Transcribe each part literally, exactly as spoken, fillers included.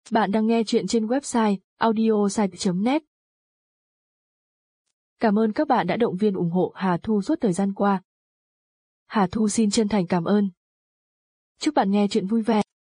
Bạn đang nghe chuyện trên website audiosite chấm net. Cảm ơn các bạn đã động viên ủng hộ Hà Thu suốt thời gian qua. Hà Thu xin chân thành cảm ơn. Chúc bạn nghe chuyện vui vẻ.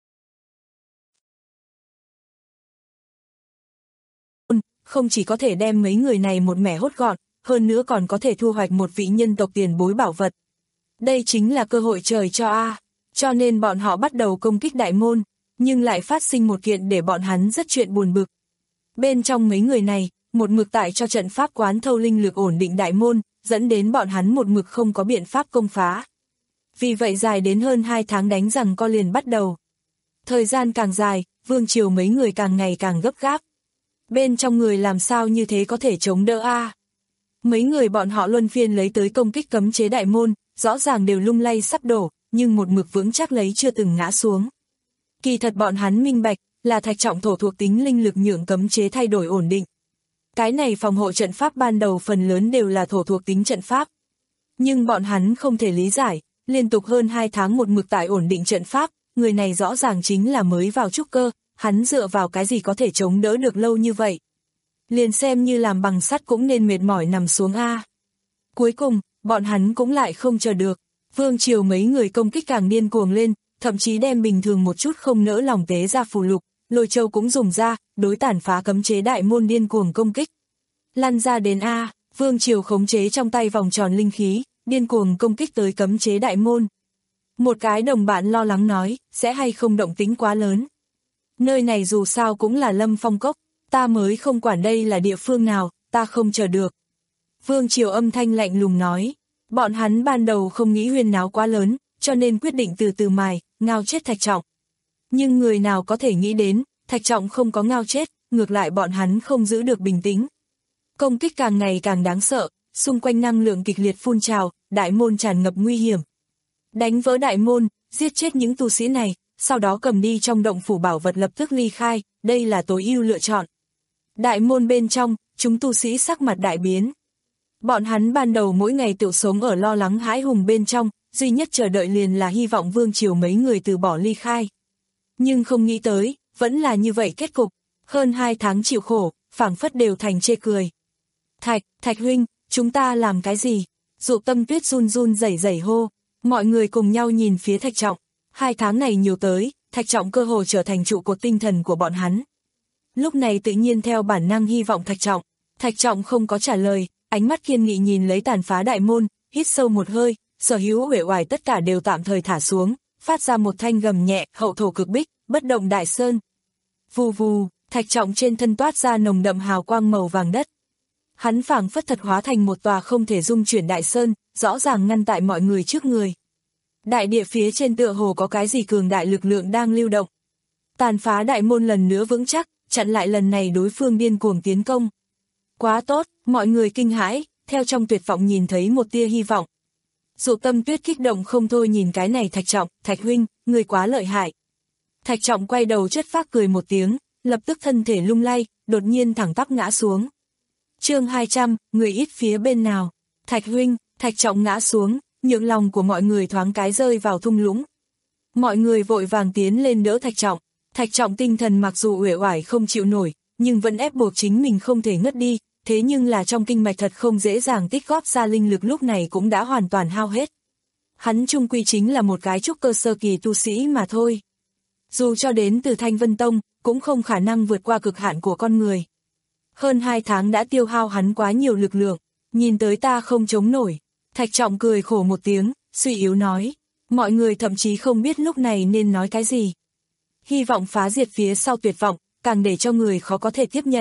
Không chỉ có thể đem mấy người này một mẻ hốt gọn, hơn nữa còn có thể thu hoạch một vị nhân tộc tiền bối bảo vật. Đây chính là cơ hội trời cho a. Cho nên bọn họ bắt đầu công kích đại môn, nhưng lại phát sinh một kiện để bọn hắn rất chuyện buồn bực. Bên trong mấy người này, một mực tại cho trận pháp quán thâu linh lực ổn định đại môn, dẫn đến bọn hắn một mực không có biện pháp công phá. Vì vậy dài đến hơn hai tháng đánh rằng co liền bắt đầu. Thời gian càng dài, vương triều mấy người càng ngày càng gấp gáp. Bên trong người làm sao như thế có thể chống đỡ a? Mấy người bọn họ luân phiên lấy tới công kích cấm chế đại môn, rõ ràng đều lung lay sắp đổ, nhưng một mực vững chắc lấy chưa từng ngã xuống. Kỳ thật bọn hắn minh bạch, là thạch trọng thổ thuộc tính linh lực nhượng cấm chế thay đổi ổn định. Cái này phòng hộ trận pháp ban đầu phần lớn đều là thổ thuộc tính trận pháp. Nhưng bọn hắn không thể lý giải, liên tục hơn hai tháng một mực tại ổn định trận pháp, người này rõ ràng chính là mới vào trúc cơ, hắn dựa vào cái gì có thể chống đỡ được lâu như vậy. Liền xem như làm bằng sắt cũng nên mệt mỏi nằm xuống a. Cuối cùng, bọn hắn cũng lại không chờ được, vương triều mấy người công kích càng điên cuồng lên, thậm chí đem bình thường một chút không nỡ lòng tế ra phù lục, lôi châu cũng dùng ra, đối tàn phá cấm chế đại môn điên cuồng công kích. Lăn ra đến a, vương triều khống chế trong tay vòng tròn linh khí, điên cuồng công kích tới cấm chế đại môn. Một cái đồng bạn lo lắng nói, sẽ hay không động tính quá lớn. Nơi này dù sao cũng là Lâm Phong Cốc, ta mới không quản đây là địa phương nào, ta không chờ được. Vương triều âm thanh lạnh lùng nói, bọn hắn ban đầu không nghĩ huyên náo quá lớn, cho nên quyết định từ từ mài, ngao chết Thạch Trọng. Nhưng người nào có thể nghĩ đến, Thạch Trọng không có ngao chết, ngược lại bọn hắn không giữ được bình tĩnh. Công kích càng ngày càng đáng sợ, xung quanh năng lượng kịch liệt phun trào, đại môn tràn ngập nguy hiểm. Đánh vỡ đại môn, giết chết những tu sĩ này, sau đó cầm đi trong động phủ bảo vật lập tức ly khai, đây là tối ưu lựa chọn. Đại môn bên trong, chúng tu sĩ sắc mặt đại biến. Bọn hắn ban đầu mỗi ngày tự sống ở lo lắng hãi hùng bên trong, duy nhất chờ đợi liền là hy vọng vương triều mấy người từ bỏ ly khai. Nhưng không nghĩ tới, vẫn là như vậy kết cục, hơn hai tháng chịu khổ, phảng phất đều thành chê cười. Thạch, Thạch huynh, chúng ta làm cái gì? Dụ Tâm Tuyết run run rẩy rẩy hô, mọi người cùng nhau nhìn phía Thạch Trọng. Hai tháng này nhiều tới, Thạch Trọng cơ hồ trở thành trụ cột tinh thần của bọn hắn. Lúc này tự nhiên theo bản năng hy vọng Thạch Trọng. Thạch Trọng không có trả lời, ánh mắt kiên nghị nhìn lấy tàn phá đại môn, hít sâu một hơi, sở hữu uể oải tất cả đều tạm thời thả xuống, phát ra một thanh gầm nhẹ, hậu thổ cực bích, bất động đại sơn. Vù vù, Thạch Trọng trên thân toát ra nồng đậm hào quang màu vàng đất. Hắn phảng phất thật hóa thành một tòa không thể dung chuyển đại sơn, rõ ràng ngăn tại mọi người trước người. Đại địa phía trên tựa hồ có cái gì cường đại lực lượng đang lưu động. Tàn phá đại môn lần nữa vững chắc, chặn lại lần này đối phương điên cuồng tiến công. Quá tốt, mọi người kinh hãi, theo trong tuyệt vọng nhìn thấy một tia hy vọng. Dụ Tâm Tuyết kích động không thôi nhìn cái này Thạch Trọng, Thạch huynh, người quá lợi hại. Thạch Trọng quay đầu chất phác cười một tiếng, lập tức thân thể lung lay, đột nhiên thẳng tắp ngã xuống. Chương hai trăm, người ít phía bên nào. Thạch huynh, Thạch Trọng ngã xuống, nhượng lòng của mọi người thoáng cái rơi vào thung lũng. Mọi người vội vàng tiến lên đỡ Thạch Trọng. Thạch Trọng tinh thần mặc dù uể oải không chịu nổi, nhưng vẫn ép buộc chính mình không thể ngất đi, thế nhưng là trong kinh mạch thật không dễ dàng tích góp ra linh lực lúc này cũng đã hoàn toàn hao hết. Hắn chung quy chính là một cái trúc cơ sơ kỳ tu sĩ mà thôi. Dù cho đến từ Thanh Vân Tông, cũng không khả năng vượt qua cực hạn của con người. Hơn hai tháng đã tiêu hao hắn quá nhiều lực lượng, nhìn tới ta không chống nổi. Thạch Trọng cười khổ một tiếng, suy yếu nói, mọi người thậm chí không biết lúc này nên nói cái gì. Hy vọng phá diệt phía sau tuyệt vọng, càng để cho người khó có thể tiếp nhận.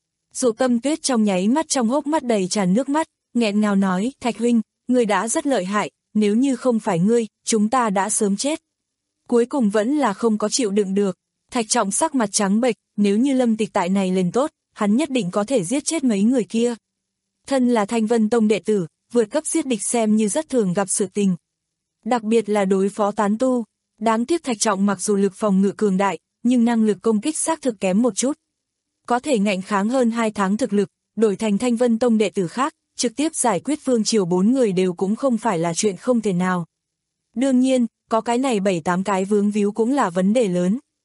Dụ Tâm Tuyết trong nháy mắt trong hốc mắt đầy tràn nước mắt, nghẹn ngào nói, Thạch huynh, ngươi đã rất lợi hại, nếu như không phải ngươi, chúng ta đã sớm chết. Cuối cùng vẫn là không có chịu đựng được. Thạch Trọng sắc mặt trắng bệch, nếu như Lâm Tịch tại này lên tốt, hắn nhất định có thể giết chết mấy người kia. Thân là Thanh Vân Tông đệ tử, vượt cấp giết địch xem như rất thường gặp sự tình. Đặc biệt là đối phó tán tu, đáng tiếc Thạch Trọng mặc dù lực phòng ngự cường đại, nhưng năng lực công kích xác thực kém một chút. Có thể ngạnh kháng hơn hai tháng thực lực, đổi thành Thanh Vân Tông đệ tử khác, trực tiếp giải quyết vương triều bốn người đều cũng không phải là chuyện không thể nào. Đương nhiên, có cái này bảy tám cái vướng víu cũng là vấn đề lớn.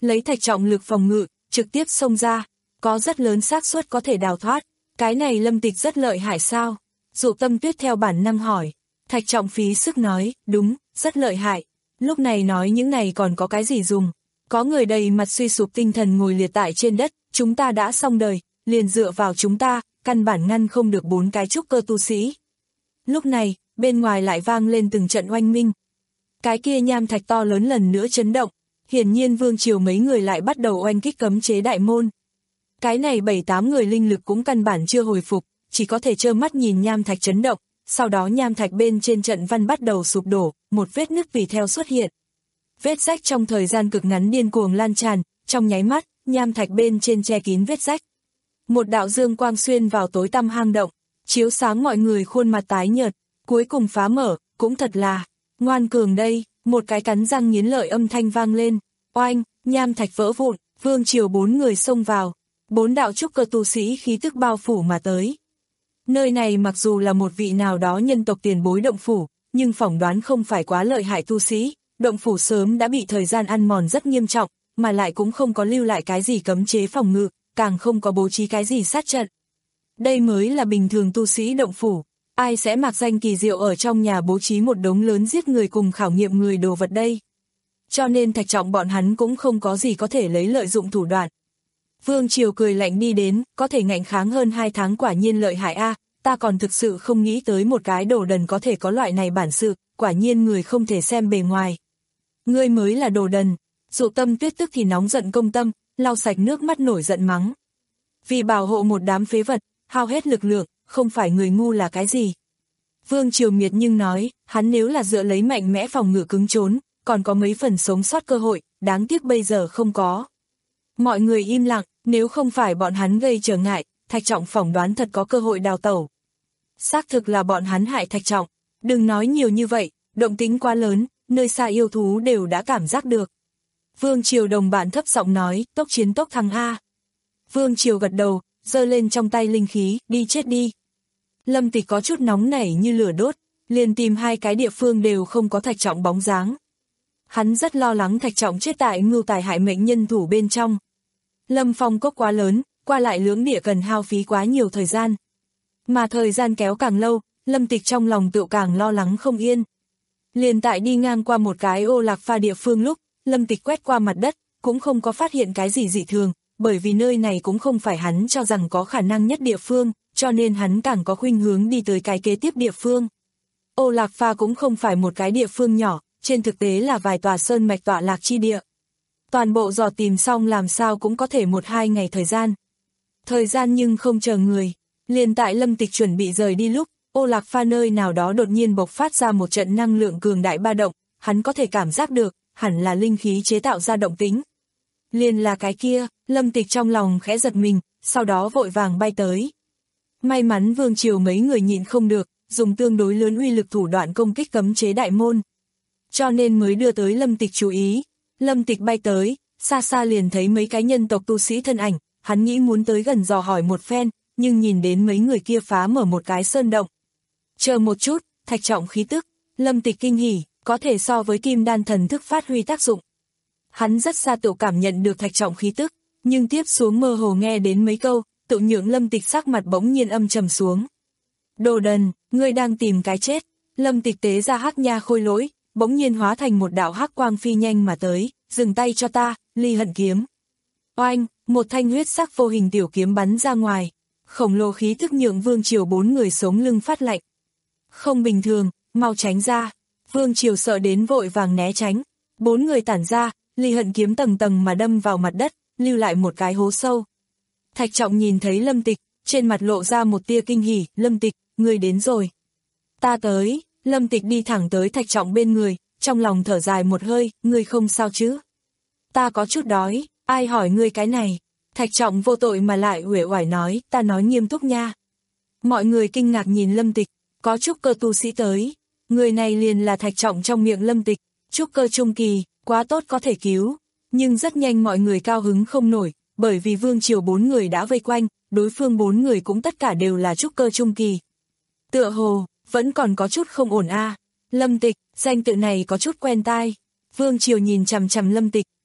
lấy Thạch Trọng lực phòng ngự, trực tiếp xông ra, có rất lớn xác suất có thể đào thoát. Cái này Lâm Tịch rất lợi hại sao? Dụ Tâm Tuyết theo bản năng hỏi. Thạch Trọng phí sức nói, đúng, rất lợi hại. Lúc này nói những này còn có cái gì dùng? Có người đầy mặt suy sụp tinh thần ngồi liệt tại trên đất, chúng ta đã xong đời, liền dựa vào chúng ta, căn bản ngăn không được bốn cái trúc cơ tu sĩ. Lúc này, bên ngoài lại vang lên từng trận oanh minh. Cái kia nham thạch to lớn lần nữa chấn động, hiển nhiên vương triều mấy người lại bắt đầu oanh kích cấm chế đại môn. Cái này bảy tám người linh lực cũng căn bản chưa hồi phục, chỉ có thể trơ mắt nhìn nham thạch chấn động, sau đó nham thạch bên trên trận văn bắt đầu sụp đổ, một vết nứt vì theo xuất hiện. Vết rách trong thời gian cực ngắn điên cuồng lan tràn, trong nháy mắt, nham thạch bên trên che kín vết rách. Một đạo dương quang xuyên vào tối tăm hang động, chiếu sáng mọi người khuôn mặt tái nhợt, cuối cùng phá mở, cũng thật là ngoan cường đây, một cái cắn răng nghiến lợi âm thanh vang lên, oanh, nham thạch vỡ vụn, vương triều bốn người xông vào, bốn đạo trúc cơ tu sĩ khí tức bao phủ mà tới. Nơi này mặc dù là một vị nào đó nhân tộc tiền bối động phủ, nhưng phỏng đoán không phải quá lợi hại tu sĩ, động phủ sớm đã bị thời gian ăn mòn rất nghiêm trọng, mà lại cũng không có lưu lại cái gì cấm chế phòng ngự, càng không có bố trí cái gì sát trận. Đây mới là bình thường tu sĩ động phủ, ai sẽ mặc danh kỳ diệu ở trong nhà bố trí một đống lớn giết người cùng khảo nghiệm người đồ vật đây. Cho nên Thạch Trọng bọn hắn cũng không có gì có thể lấy lợi dụng thủ đoạn. Vương Triều cười lạnh đi đến, có thể ngạnh kháng hơn hai tháng quả nhiên lợi hại a, ta còn thực sự không nghĩ tới một cái đồ đần có thể có loại này bản sự, quả nhiên người không thể xem bề ngoài. Ngươi mới là đồ đần. Dụ Tâm Tuyết tức thì nóng giận công tâm, lau sạch nước mắt nổi giận mắng. Vì bảo hộ một đám phế vật, hao hết lực lượng, không phải người ngu là cái gì. Vương Triều miệt nhưng nói, hắn nếu là dựa lấy mạnh mẽ phòng ngự cứng trốn, còn có mấy phần sống sót cơ hội, đáng tiếc bây giờ không có. Mọi người im lặng, nếu không phải bọn hắn gây trở ngại, Thạch Trọng phỏng đoán thật có cơ hội đào tẩu. Xác thực là bọn hắn hại Thạch Trọng, đừng nói nhiều như vậy, động tĩnh quá lớn, nơi xa yêu thú đều đã cảm giác được. Vương Triều đồng bạn thấp giọng nói, tốc chiến tốc thắng a. Vương Triều gật đầu, giơ lên trong tay linh khí, đi chết đi. Lâm Tịch có chút nóng nảy như lửa đốt, liền tìm hai cái địa phương đều không có Thạch Trọng bóng dáng. Hắn rất lo lắng Thạch Trọng chết tại ngưu tài hại mệnh nhân thủ bên trong. Lâm Phong cốc quá lớn, qua lại lưỡng địa cần hao phí quá nhiều thời gian. Mà thời gian kéo càng lâu, Lâm Tịch trong lòng tự càng lo lắng không yên. Liền tại đi ngang qua một cái ô lạc pha địa phương lúc, Lâm Tịch quét qua mặt đất, cũng không có phát hiện cái gì dị thường, bởi vì nơi này cũng không phải hắn cho rằng có khả năng nhất địa phương, cho nên hắn càng có khuynh hướng đi tới cái kế tiếp địa phương. Ô lạc pha cũng không phải một cái địa phương nhỏ, trên thực tế là vài tòa sơn mạch tọa lạc chi địa. Toàn bộ dò tìm xong làm sao cũng có thể một hai ngày thời gian. Thời gian nhưng không chờ người, liền tại Lâm Tịch chuẩn bị rời đi lúc, ô lạc pha nơi nào đó đột nhiên bộc phát ra một trận năng lượng cường đại ba động, hắn có thể cảm giác được, hẳn là linh khí chế tạo ra động tĩnh. Liền là cái kia, Lâm Tịch trong lòng khẽ giật mình, sau đó vội vàng bay tới. May mắn Vương Triều mấy người nhịn không được, dùng tương đối lớn uy lực thủ đoạn công kích cấm chế đại môn. Cho nên mới đưa tới Lâm Tịch chú ý. Lâm Tịch bay tới, xa xa liền thấy mấy cái nhân tộc tu sĩ thân ảnh, hắn nghĩ muốn tới gần dò hỏi một phen, nhưng nhìn đến mấy người kia phá mở một cái sơn động. Chờ một chút, Thạch Trọng khí tức, Lâm Tịch kinh hỉ, có thể so với kim đan thần thức phát huy tác dụng. Hắn rất xa tự cảm nhận được Thạch Trọng khí tức, nhưng tiếp xuống mơ hồ nghe đến mấy câu, tự nhượng Lâm Tịch sắc mặt bỗng nhiên âm trầm xuống. Đồ đần, ngươi đang tìm cái chết. Lâm Tịch tế ra hắc nha khôi lỗi, bỗng nhiên hóa thành một đạo hắc quang phi nhanh mà tới, dừng tay cho ta, ly hận kiếm. Oanh, một thanh huyết sắc vô hình tiểu kiếm bắn ra ngoài, khổng lồ khí thức nhượng Vương Triều bốn người sống lưng phát lạnh. Không bình thường, mau tránh ra. Vương Triều sợ đến vội vàng né tránh, bốn người tản ra, ly hận kiếm tầng tầng mà đâm vào mặt đất, lưu lại một cái hố sâu. Thạch Trọng nhìn thấy Lâm Tịch, trên mặt lộ ra một tia kinh hỉ, Lâm Tịch, ngươi đến rồi. Ta tới. Lâm Tịch đi thẳng tới Thạch Trọng bên người, trong lòng thở dài một hơi, ngươi không sao chứ? Ta có chút đói, ai hỏi ngươi cái này? Thạch Trọng vô tội mà lại uể oải nói, ta nói nghiêm túc nha. Mọi người kinh ngạc nhìn Lâm Tịch, có trúc cơ tu sĩ tới. Người này liền là Thạch Trọng trong miệng Lâm Tịch, trúc cơ trung kỳ, quá tốt có thể cứu. Nhưng rất nhanh mọi người cao hứng không nổi, bởi vì Vương Triều bốn người đã vây quanh, đối phương bốn người cũng tất cả đều là trúc cơ trung kỳ. Tựa hồ, vẫn còn có chút không ổn a. À. Lâm Tịch, danh tự này có chút quen tai. Vương Triều nhìn chằm chằm Lâm Tịch,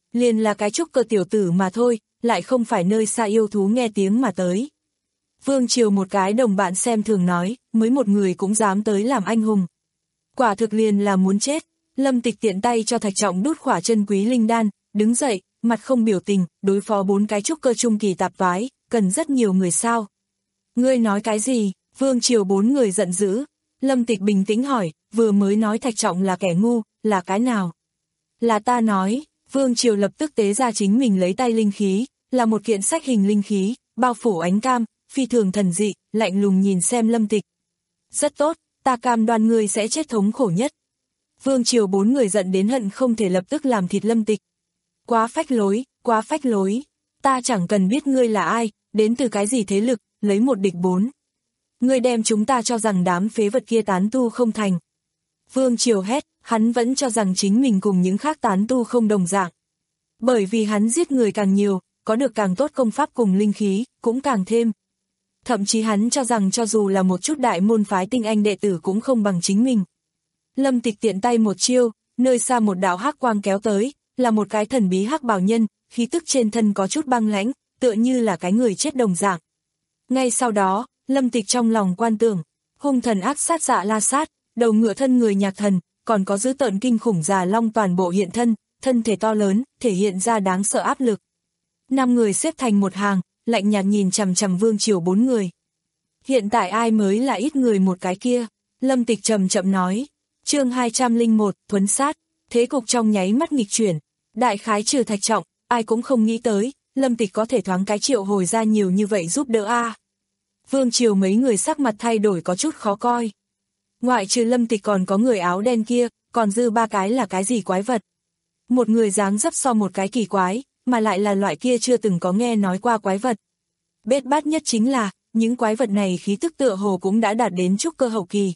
liền là cái trúc cơ tiểu tử mà thôi, lại không phải nơi xa yêu thú nghe tiếng mà tới. Vương Triều một cái đồng bạn xem thường nói, mới một người cũng dám tới làm anh hùng. Quả thực liền là muốn chết. Lâm Tịch tiện tay cho Thạch Trọng đút khỏa chân quý linh đan, đứng dậy, mặt không biểu tình, đối phó bốn cái trúc cơ trung kỳ tạp toái, cần rất nhiều người sao. Ngươi nói cái gì? Vương Triều bốn người giận dữ. Lâm Tịch bình tĩnh hỏi, vừa mới nói Thạch Trọng là kẻ ngu, là cái nào? Là ta nói. Vương Triều lập tức tế ra chính mình lấy tay linh khí, là một kiện sách hình linh khí, bao phủ ánh cam, phi thường thần dị, lạnh lùng nhìn xem Lâm Tịch. Rất tốt, ta cam đoan ngươi sẽ chết thống khổ nhất. Vương Triều bốn người giận đến hận không thể lập tức làm thịt Lâm Tịch. Quá phách lối, quá phách lối. Ta chẳng cần biết ngươi là ai, đến từ cái gì thế lực, lấy một địch bốn. Ngươi đem chúng ta cho rằng đám phế vật kia tán tu không thành. Vương Triều hét, hắn vẫn cho rằng chính mình cùng những khác tán tu không đồng dạng. Bởi vì hắn giết người càng nhiều, có được càng tốt công pháp cùng linh khí, cũng càng thêm. Thậm chí hắn cho rằng cho dù là một chút đại môn phái tinh anh đệ tử cũng không bằng chính mình. Lâm Tịch tiện tay một chiêu, nơi xa một đạo hắc quang kéo tới, là một cái thần bí hắc bào nhân, khí tức trên thân có chút băng lãnh, tựa như là cái người chết đồng dạng. Ngay sau đó, Lâm Tịch trong lòng quan tưởng, hung thần ác sát dạ la sát, đầu ngựa thân người nhạc thần, còn có dữ tợn kinh khủng già long toàn bộ hiện thân, thân thể to lớn, thể hiện ra đáng sợ áp lực. Năm người xếp thành một hàng, lạnh nhạt nhìn chằm chằm Vương Triều bốn người. Hiện tại ai mới là ít người một cái kia? Lâm Tịch chậm chậm nói. Chương hai trăm lẻ một, thuấn sát. Thế cục trong nháy mắt nghịch chuyển. Đại khái trừ Thạch Trọng, ai cũng không nghĩ tới, Lâm Tịch có thể thoáng cái triệu hồi ra nhiều như vậy giúp đỡ a. Vương Triều mấy người sắc mặt thay đổi có chút khó coi. Ngoại trừ Lâm Tịch còn có người áo đen kia, còn dư ba cái là cái gì quái vật? Một người dáng dấp so một cái kỳ quái, mà lại là loại kia chưa từng có nghe nói qua quái vật. Bết bát nhất chính là, những quái vật này khí tức tựa hồ cũng đã đạt đến trúc cơ hậu kỳ.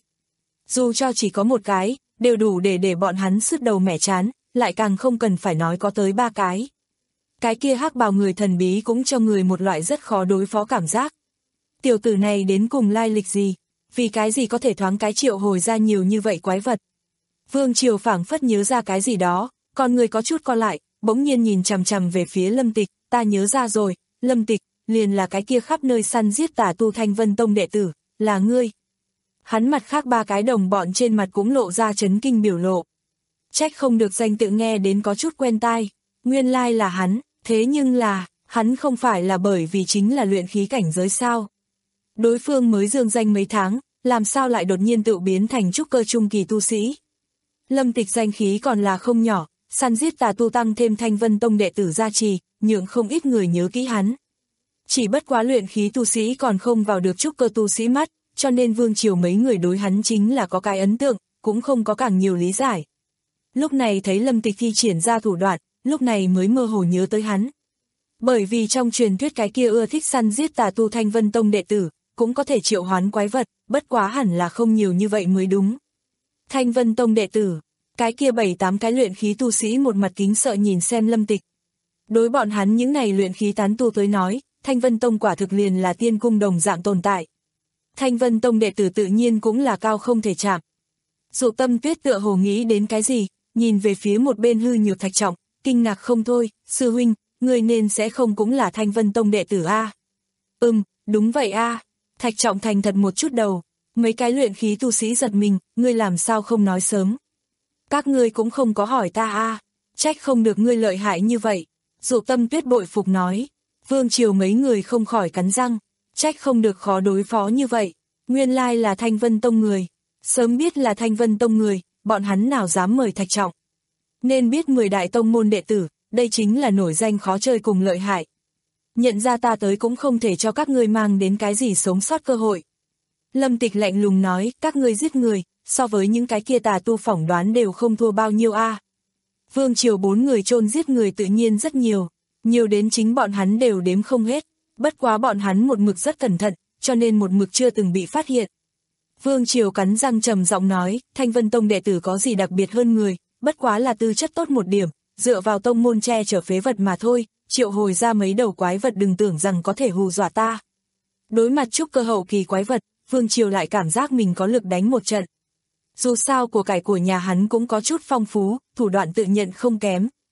Dù cho chỉ có một cái, đều đủ để để bọn hắn sứt đầu mẻ chán, lại càng không cần phải nói có tới ba cái. Cái kia hắc bào người thần bí cũng cho người một loại rất khó đối phó cảm giác. Tiểu tử này đến cùng lai lịch gì? Vì cái gì có thể thoáng cái triệu hồi ra nhiều như vậy quái vật? Vương Triều phảng phất nhớ ra cái gì đó, con người có chút co lại, bỗng nhiên nhìn chằm chằm về phía Lâm Tịch, ta nhớ ra rồi, Lâm Tịch, liền là cái kia khắp nơi săn giết tà tu Thanh Vân Tông đệ tử, là ngươi. Hắn mặt khác ba cái đồng bọn trên mặt cũng lộ ra chấn kinh biểu lộ. Trách không được danh tự nghe đến có chút quen tai, nguyên lai là hắn, thế nhưng là, hắn không phải là bởi vì chính là luyện khí cảnh giới sao. Đối phương mới dương danh mấy tháng, làm sao lại đột nhiên tự biến thành trúc cơ trung kỳ tu sĩ. Lâm Tịch danh khí còn là không nhỏ, săn giết tà tu tăng thêm Thanh Vân Tông đệ tử gia trì, nhượng không ít người nhớ kỹ hắn. Chỉ bất quá luyện khí tu sĩ còn không vào được trúc cơ tu sĩ mắt, cho nên Vương Triều mấy người đối hắn chính là có cái ấn tượng, cũng không có càng nhiều lý giải. Lúc này thấy Lâm Tịch thi triển ra thủ đoạn, lúc này mới mơ hồ nhớ tới hắn. Bởi vì trong truyền thuyết cái kia ưa thích săn giết tà tu Thanh Vân Tông đệ tử, cũng có thể triệu hoán quái vật, bất quá hẳn là không nhiều như vậy mới đúng. Thanh Vân Tông đệ tử, cái kia bảy tám cái luyện khí tu sĩ một mặt kính sợ nhìn xem Lâm Tịch. Đối bọn hắn những này luyện khí tán tu tới nói, Thanh Vân Tông quả thực liền là tiên cung đồng dạng tồn tại. Thanh Vân Tông đệ tử tự nhiên cũng là cao không thể chạm. Dụ Tâm Tuyết tựa hồ nghĩ đến cái gì, nhìn về phía một bên hư nhược Thạch Trọng, kinh ngạc không thôi, sư huynh, người nên sẽ không cũng là Thanh Vân Tông đệ tử a? Ừm, đúng vậy a. Thạch Trọng thành thật một chút đầu, mấy cái luyện khí tu sĩ giật mình, ngươi làm sao không nói sớm? Các ngươi cũng không có hỏi ta a, trách không được ngươi lợi hại như vậy. Dụ Tâm Tuyết bội phục nói. Vương Triều mấy người không khỏi cắn răng, trách không được khó đối phó như vậy, nguyên lai là Thanh Vân Tông người. Sớm biết là Thanh Vân Tông người, bọn hắn nào dám mời Thạch Trọng. Nên biết mười đại tông môn đệ tử, đây chính là nổi danh khó chơi cùng lợi hại. Nhận ra ta tới cũng không thể cho các ngươi mang đến cái gì sống sót cơ hội. Lâm Tịch lạnh lùng nói, các ngươi giết người, so với những cái kia tà tu phỏng đoán đều không thua bao nhiêu a. Vương Triều bốn người chôn giết người tự nhiên rất nhiều, nhiều đến chính bọn hắn đều đếm không hết, bất quá bọn hắn một mực rất cẩn thận, cho nên một mực chưa từng bị phát hiện. Vương Triều cắn răng trầm giọng nói, Thanh Vân Tông đệ tử có gì đặc biệt hơn người, bất quá là tư chất tốt một điểm, dựa vào tông môn che chở phế vật mà thôi, triệu hồi ra mấy đầu quái vật đừng tưởng rằng có thể hù dọa ta. Đối mặt trúc cơ hậu kỳ quái vật, Vương Triều lại cảm giác mình có lực đánh một trận. Dù sao của cải của nhà hắn cũng có chút phong phú, thủ đoạn tự nhận không kém.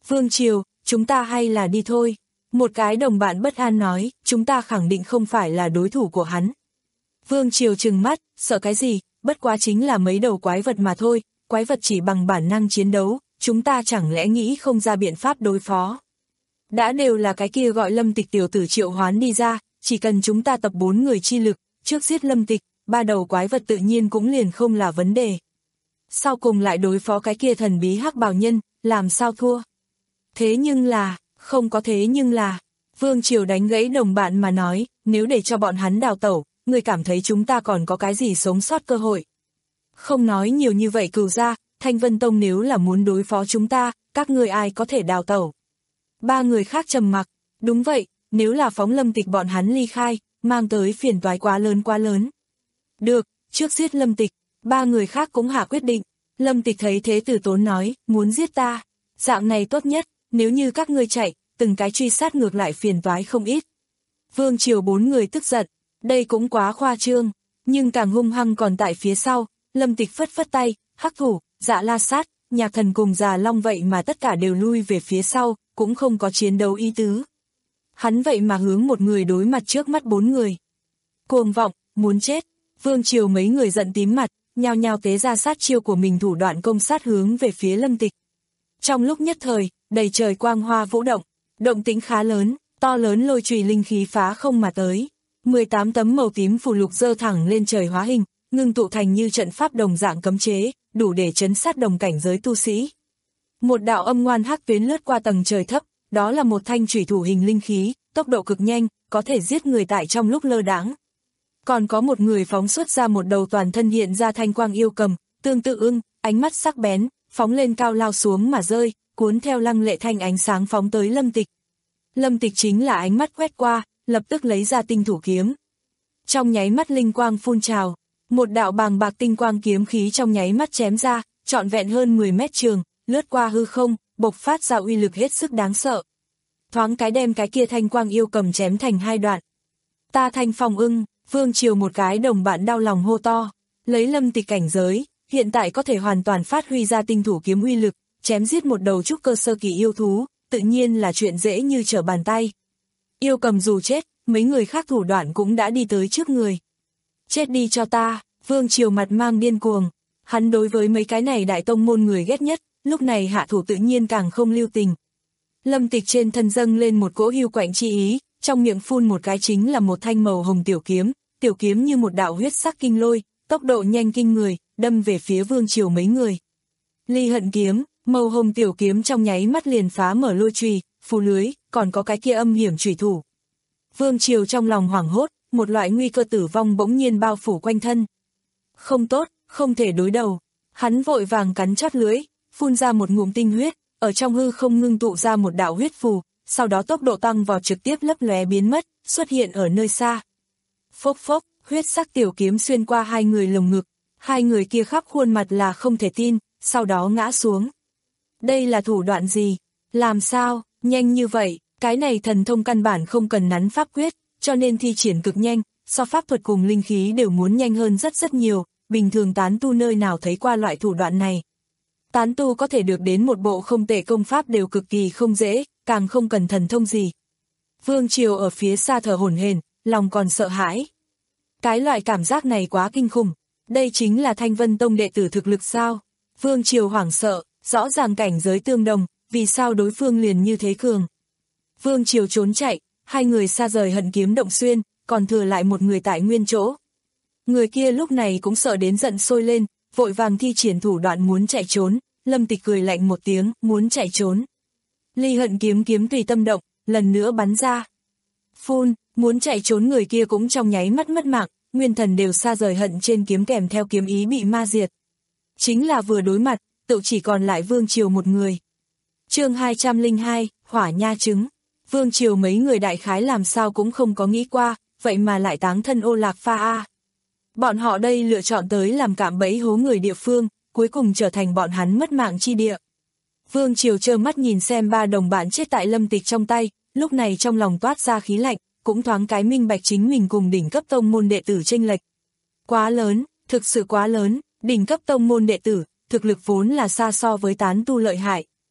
Vương Triều, chúng ta hay là đi thôi. Một cái đồng bạn bất an nói, chúng ta khẳng định không phải là đối thủ của hắn. Vương Triều trừng mắt, sợ cái gì, bất quá chính là mấy đầu quái vật mà thôi, quái vật chỉ bằng bản năng chiến đấu, chúng ta chẳng lẽ nghĩ không ra biện pháp đối phó. Đã đều là cái kia gọi Lâm Tịch tiểu tử triệu hoán đi ra, chỉ cần chúng ta tập bốn người chi lực, trước giết Lâm Tịch, ba đầu quái vật tự nhiên cũng liền không là vấn đề. Sau cùng lại đối phó cái kia thần bí hắc bào nhân, làm sao thua? Thế nhưng là, không có thế nhưng là, Vương Triều đánh gãy đồng bạn mà nói, nếu để cho bọn hắn đào tẩu, người cảm thấy chúng ta còn có cái gì sống sót cơ hội. Không nói nhiều như vậy Cửu gia, Thanh Vân Tông nếu là muốn đối phó chúng ta, các người ai có thể đào tẩu. Ba người khác trầm mặc, đúng vậy, nếu là phóng Lâm Tịch bọn hắn ly khai, mang tới phiền toái quá lớn quá lớn. Được, trước giết Lâm Tịch, ba người khác cũng hạ quyết định. Lâm Tịch thấy thế từ tốn nói, muốn giết ta, dạng này tốt nhất, nếu như các ngươi chạy, từng cái truy sát ngược lại phiền toái không ít. Vương Triều bốn người tức giận, đây cũng quá khoa trương, nhưng càng hung hăng còn tại phía sau. Lâm Tịch phất phất tay, Hắc Thủ, Dạ La Sát, Nhạc Thần cùng Già Long vậy mà tất cả đều lui về phía sau, cũng không có chiến đấu ý tứ. Hắn vậy mà hướng một người đối mặt trước mắt bốn người. Cuồng vọng, muốn chết. Vương Triều mấy người giận tím mặt, nhao nhao tế ra sát chiêu của mình thủ đoạn công sát hướng về phía Lâm Tịch. Trong lúc nhất thời, đầy trời quang hoa vũ động, động tĩnh khá lớn, to lớn lôi chùy linh khí phá không mà tới. mười tám tấm màu tím phù lục dơ thẳng lên trời hóa hình, ngưng tụ thành như trận pháp đồng dạng cấm chế, đủ để chấn sát đồng cảnh giới tu sĩ. Một đạo âm ngoan hắc tuyến lướt qua tầng trời thấp, đó là một thanh chủy thủ hình linh khí, tốc độ cực nhanh, có thể giết người tại trong lúc lơ đãng. Còn có một người phóng xuất ra một đầu toàn thân hiện ra thanh quang yêu cầm, tương tự ưng, ánh mắt sắc bén, phóng lên cao lao xuống mà rơi, cuốn theo lăng lệ thanh ánh sáng phóng tới Lâm Tịch. Lâm Tịch chính là ánh mắt quét qua, lập tức lấy ra tinh thủ kiếm. Trong nháy mắt linh quang phun trào, một đạo bàng bạc tinh quang kiếm khí trong nháy mắt chém ra, trọn vẹn hơn mười mét trường, lướt qua hư không, bộc phát ra uy lực hết sức đáng sợ. Thoáng cái đem cái kia thanh quang yêu cầm chém thành hai đoạn. Ta Thanh Phong ưng, Vương Triều một cái đồng bạn đau lòng hô to, lấy Lâm Tịch cảnh giới, hiện tại có thể hoàn toàn phát huy ra tinh thủ kiếm uy lực, chém giết một đầu trúc cơ sơ kỳ yêu thú, tự nhiên là chuyện dễ như trở bàn tay. Yêu cầm dù chết, mấy người khác thủ đoạn cũng đã đi tới trước người. Chết đi cho ta, Vương Triều mặt mang điên cuồng, hắn đối với mấy cái này đại tông môn người ghét nhất, lúc này hạ thủ tự nhiên càng không lưu tình. Lâm Tịch trên thân dâng lên một cỗ hưu quạnh chi ý, trong miệng phun một cái chính là một thanh màu hồng tiểu kiếm, tiểu kiếm như một đạo huyết sắc kinh lôi, tốc độ nhanh kinh người, đâm về phía Vương Triều mấy người. Ly hận kiếm, màu hồng tiểu kiếm trong nháy mắt liền phá mở lôi chùy, phù lưới, còn có cái kia âm hiểm chủy thủ. Vương Triều trong lòng hoảng hốt, một loại nguy cơ tử vong bỗng nhiên bao phủ quanh thân. Không tốt, không thể đối đầu. Hắn vội vàng cắn chót lưỡi, phun ra một ngụm tinh huyết, ở trong hư không ngưng tụ ra một đạo huyết phù, sau đó tốc độ tăng vào trực tiếp lấp lóe biến mất, xuất hiện ở nơi xa. Phốc phốc, huyết sắc tiểu kiếm xuyên qua hai người lồng ngực, hai người kia khắp khuôn mặt là không thể tin, sau đó ngã xuống. Đây là thủ đoạn gì? Làm sao, nhanh như vậy, cái này thần thông căn bản không cần nắn pháp quyết, cho nên thi triển cực nhanh, so pháp thuật cùng linh khí đều muốn nhanh hơn rất rất nhiều, bình thường tán tu nơi nào thấy qua loại thủ đoạn này. Tán tu có thể được đến một bộ không tệ công pháp đều cực kỳ không dễ, càng không cần thần thông gì. Vương Triều ở phía xa thở hổn hển, lòng còn sợ hãi. Cái loại cảm giác này quá kinh khủng, đây chính là Thanh Vân Tông đệ tử thực lực sao? Vương Triều hoảng sợ, rõ ràng cảnh giới tương đồng, vì sao đối phương liền như thế cường? Vương Triều trốn chạy, hai người xa rời hận kiếm động xuyên, còn thừa lại một người tại nguyên chỗ. Người kia lúc này cũng sợ đến giận sôi lên, vội vàng thi triển thủ đoạn muốn chạy trốn, Lâm Tịch cười lạnh một tiếng, muốn chạy trốn. Ly hận kiếm kiếm tùy tâm động, lần nữa bắn ra. Phun, muốn chạy trốn người kia cũng trong nháy mắt mất mạng, nguyên thần đều xa rời hận trên kiếm kèm theo kiếm ý bị ma diệt. Chính là vừa đối mặt, tự chỉ còn lại Vương Triều một người. Chương hai trăm lẻ hai, Hỏa Nha Trứng. Vương Triều mấy người đại khái làm sao cũng không có nghĩ qua, vậy mà lại táng thân ô lạc pha a. Bọn họ đây lựa chọn tới làm cạm bẫy hố người địa phương, cuối cùng trở thành bọn hắn mất mạng chi địa. Vương Triều trơ mắt nhìn xem ba đồng bạn chết tại Lâm Tịch trong tay, lúc này trong lòng toát ra khí lạnh, cũng thoáng cái minh bạch chính mình cùng đỉnh cấp tông môn đệ tử chênh lệch. Quá lớn, thực sự quá lớn, đỉnh cấp tông môn đệ tử, thực lực vốn là xa so với tán tu lợi hại.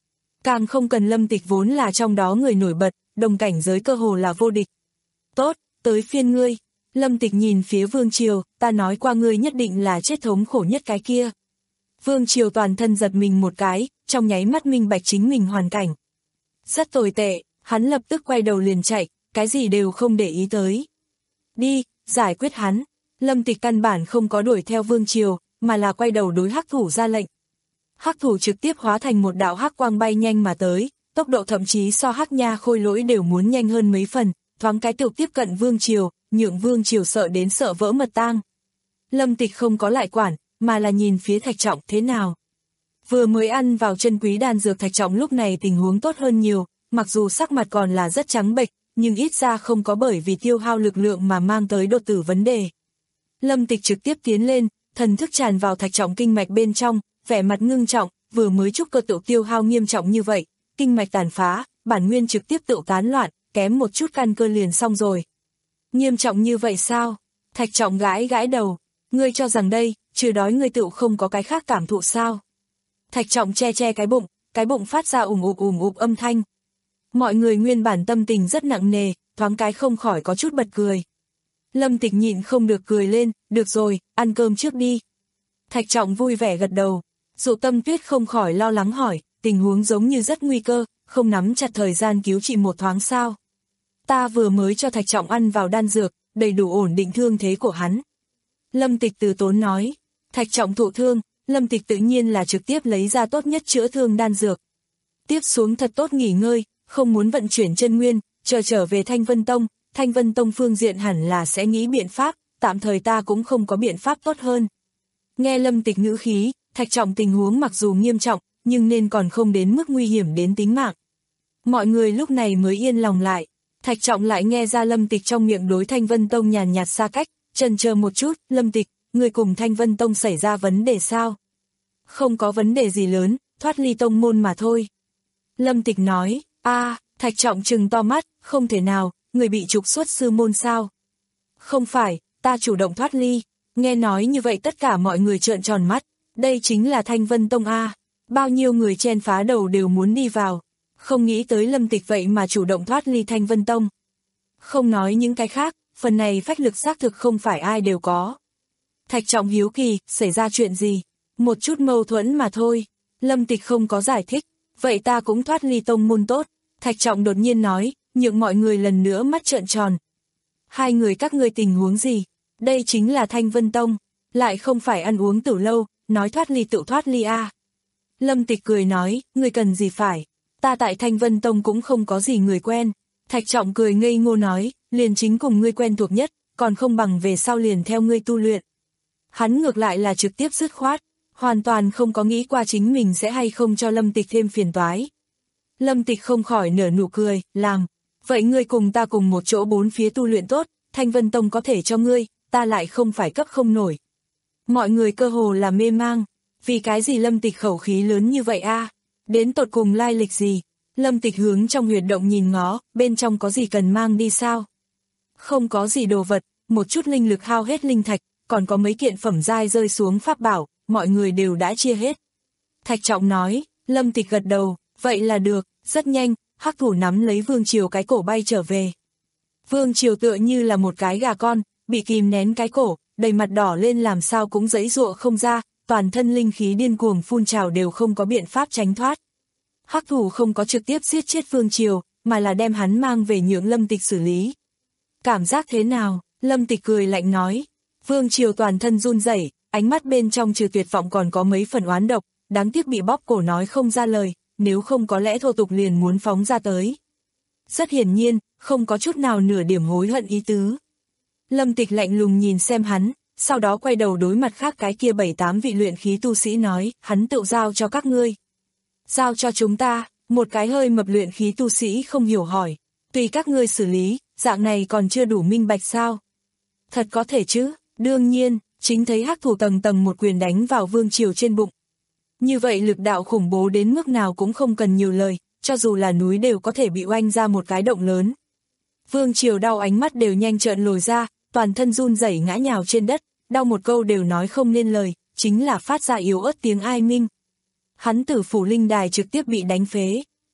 Càng không cần Lâm Tịch vốn là trong đó người nổi bật, đồng cảnh giới cơ hồ là vô địch. Tốt, tới phiên ngươi. Lâm Tịch nhìn phía Vương Triều, ta nói qua ngươi nhất định là chết thống khổ nhất cái kia. Vương Triều toàn thân giật mình một cái, trong nháy mắt minh bạch chính mình hoàn cảnh. Rất tồi tệ, hắn lập tức quay đầu liền chạy, cái gì đều không để ý tới. Đi, giải quyết hắn. Lâm Tịch căn bản không có đuổi theo Vương Triều, mà là quay đầu đối hắc thủ ra lệnh. Hắc thủ trực tiếp hóa thành một đạo hắc quang bay nhanh mà tới, tốc độ thậm chí so hắc nha khôi lỗi đều muốn nhanh hơn mấy phần, thoáng cái tiểu tiếp cận Vương Triều, nhượng Vương Triều sợ đến sợ vỡ mật tang. Lâm Tịch không có lại quản, mà là nhìn phía Thạch Trọng thế nào. Vừa mới ăn vào chân quý đan dược Thạch Trọng lúc này tình huống tốt hơn nhiều, mặc dù sắc mặt còn là rất trắng bệch, nhưng ít ra không có bởi vì tiêu hao lực lượng mà mang tới đột tử vấn đề. Lâm Tịch trực tiếp tiến lên, thần thức tràn vào Thạch Trọng kinh mạch bên trong, vẻ mặt ngưng trọng, vừa mới trúc cơ tự tiêu hao nghiêm trọng như vậy, kinh mạch tàn phá, bản nguyên trực tiếp tự tán loạn, kém một chút căn cơ liền xong rồi. Nghiêm trọng như vậy sao? Thạch Trọng gãi gãi đầu, ngươi cho rằng đây, trừ đói ngươi tự không có cái khác cảm thụ sao? Thạch Trọng che che cái bụng, cái bụng phát ra ủng ục ủng ục âm thanh. Mọi người nguyên bản tâm tình rất nặng nề, thoáng cái không khỏi có chút bật cười. Lâm Tịch nhịn không được cười lên, được rồi, ăn cơm trước đi. Thạch Trọng vui vẻ gật đầu, Dụ Tâm Tuyết không khỏi lo lắng hỏi, tình huống giống như rất nguy cơ, không nắm chặt thời gian cứu trị một thoáng sao. Ta vừa mới cho Thạch Trọng ăn vào đan dược, đầy đủ ổn định thương thế của hắn. Lâm Tịch từ tốn nói, Thạch Trọng thụ thương, Lâm Tịch tự nhiên là trực tiếp lấy ra tốt nhất chữa thương đan dược. Tiếp xuống thật tốt nghỉ ngơi, không muốn vận chuyển chân nguyên, chờ trở về Thanh Vân Tông, Thanh Vân Tông phương diện hẳn là sẽ nghĩ biện pháp, tạm thời ta cũng không có biện pháp tốt hơn. Nghe Lâm Tịch ngữ khí, Thạch Trọng tình huống mặc dù nghiêm trọng, nhưng nên còn không đến mức nguy hiểm đến tính mạng. Mọi người lúc này mới yên lòng lại, Thạch Trọng lại nghe ra Lâm Tịch trong miệng đối Thanh Vân Tông nhàn nhạt xa cách, chần chờ một chút, Lâm Tịch, người cùng Thanh Vân Tông xảy ra vấn đề sao? Không có vấn đề gì lớn, thoát ly tông môn mà thôi. Lâm Tịch nói, a, Thạch Trọng trừng to mắt, không thể nào, người bị trục xuất sư môn sao? Không phải, ta chủ động thoát ly. Nghe nói như vậy tất cả mọi người trợn tròn mắt, đây chính là Thanh Vân Tông a, bao nhiêu người chen phá đầu đều muốn đi vào, không nghĩ tới Lâm Tịch vậy mà chủ động thoát ly Thanh Vân Tông. Không nói những cái khác, phần này phách lực xác thực không phải ai đều có. Thạch Trọng hiếu kỳ, xảy ra chuyện gì? Một chút mâu thuẫn mà thôi. Lâm Tịch không có giải thích, vậy ta cũng thoát ly tông môn tốt. Thạch Trọng đột nhiên nói, nhượng mọi người lần nữa mắt trợn tròn. Hai người các ngươi tình huống gì? Đây chính là Thanh Vân Tông, lại không phải ăn uống tử lâu, nói thoát ly tự thoát ly a. Lâm Tịch cười nói, ngươi cần gì phải, ta tại Thanh Vân Tông cũng không có gì người quen. Thạch Trọng cười ngây ngô nói, liền chính cùng ngươi quen thuộc nhất, còn không bằng về sau liền theo ngươi tu luyện. Hắn ngược lại là trực tiếp dứt khoát, hoàn toàn không có nghĩ qua chính mình sẽ hay không cho Lâm Tịch thêm phiền toái. Lâm Tịch không khỏi nở nụ cười, làm, vậy ngươi cùng ta cùng một chỗ bốn phía tu luyện tốt, Thanh Vân Tông có thể cho ngươi, ta lại không phải cấp không nổi. Mọi người cơ hồ là mê mang, vì cái gì Lâm Tịch khẩu khí lớn như vậy a? Đến tột cùng lai lịch gì? Lâm Tịch hướng trong huyệt động nhìn ngó, bên trong có gì cần mang đi sao? Không có gì đồ vật, một chút linh lực hao hết linh thạch, còn có mấy kiện phẩm giai rơi xuống pháp bảo, mọi người đều đã chia hết. Thạch Trọng nói, Lâm Tịch gật đầu, vậy là được, rất nhanh, hắc thủ nắm lấy Vương Triều cái cổ bay trở về. Vương Triều tựa như là một cái gà con, bị kìm nén cái cổ, đầy mặt đỏ lên làm sao cũng giãy giụa không ra, toàn thân linh khí điên cuồng phun trào đều không có biện pháp tránh thoát. Hắc thủ không có trực tiếp giết chết Vương Triều, mà là đem hắn mang về nhượng Lâm Tịch xử lý. Cảm giác thế nào? Lâm Tịch cười lạnh nói. Vương Triều toàn thân run rẩy, ánh mắt bên trong trừ tuyệt vọng còn có mấy phần oán độc, đáng tiếc bị bóp cổ nói không ra lời, nếu không có lẽ thô tục liền muốn phóng ra tới. Rất hiển nhiên, không có chút nào nửa điểm hối hận ý tứ. Lâm Tịch lạnh lùng nhìn xem hắn, sau đó quay đầu đối mặt khác cái kia bảy tám vị luyện khí tu sĩ nói, hắn tự giao cho các ngươi. Giao cho chúng ta, một cái hơi mập luyện khí tu sĩ không hiểu hỏi, tùy các ngươi xử lý, dạng này còn chưa đủ minh bạch sao? Thật có thể chứ, đương nhiên, chính thấy hắc thủ tầng tầng một quyền đánh vào Vương Triều trên bụng. Như vậy lực đạo khủng bố đến mức nào cũng không cần nhiều lời, cho dù là núi đều có thể bị oanh ra một cái động lớn. Vương Triều đau ánh mắt đều nhanh trợn lồi ra, toàn thân run rẩy ngã nhào trên đất, đau một câu đều nói không nên lời, chính là phát ra yếu ớt tiếng ai minh. Hắn Tử Phủ linh đài trực tiếp bị đánh phế,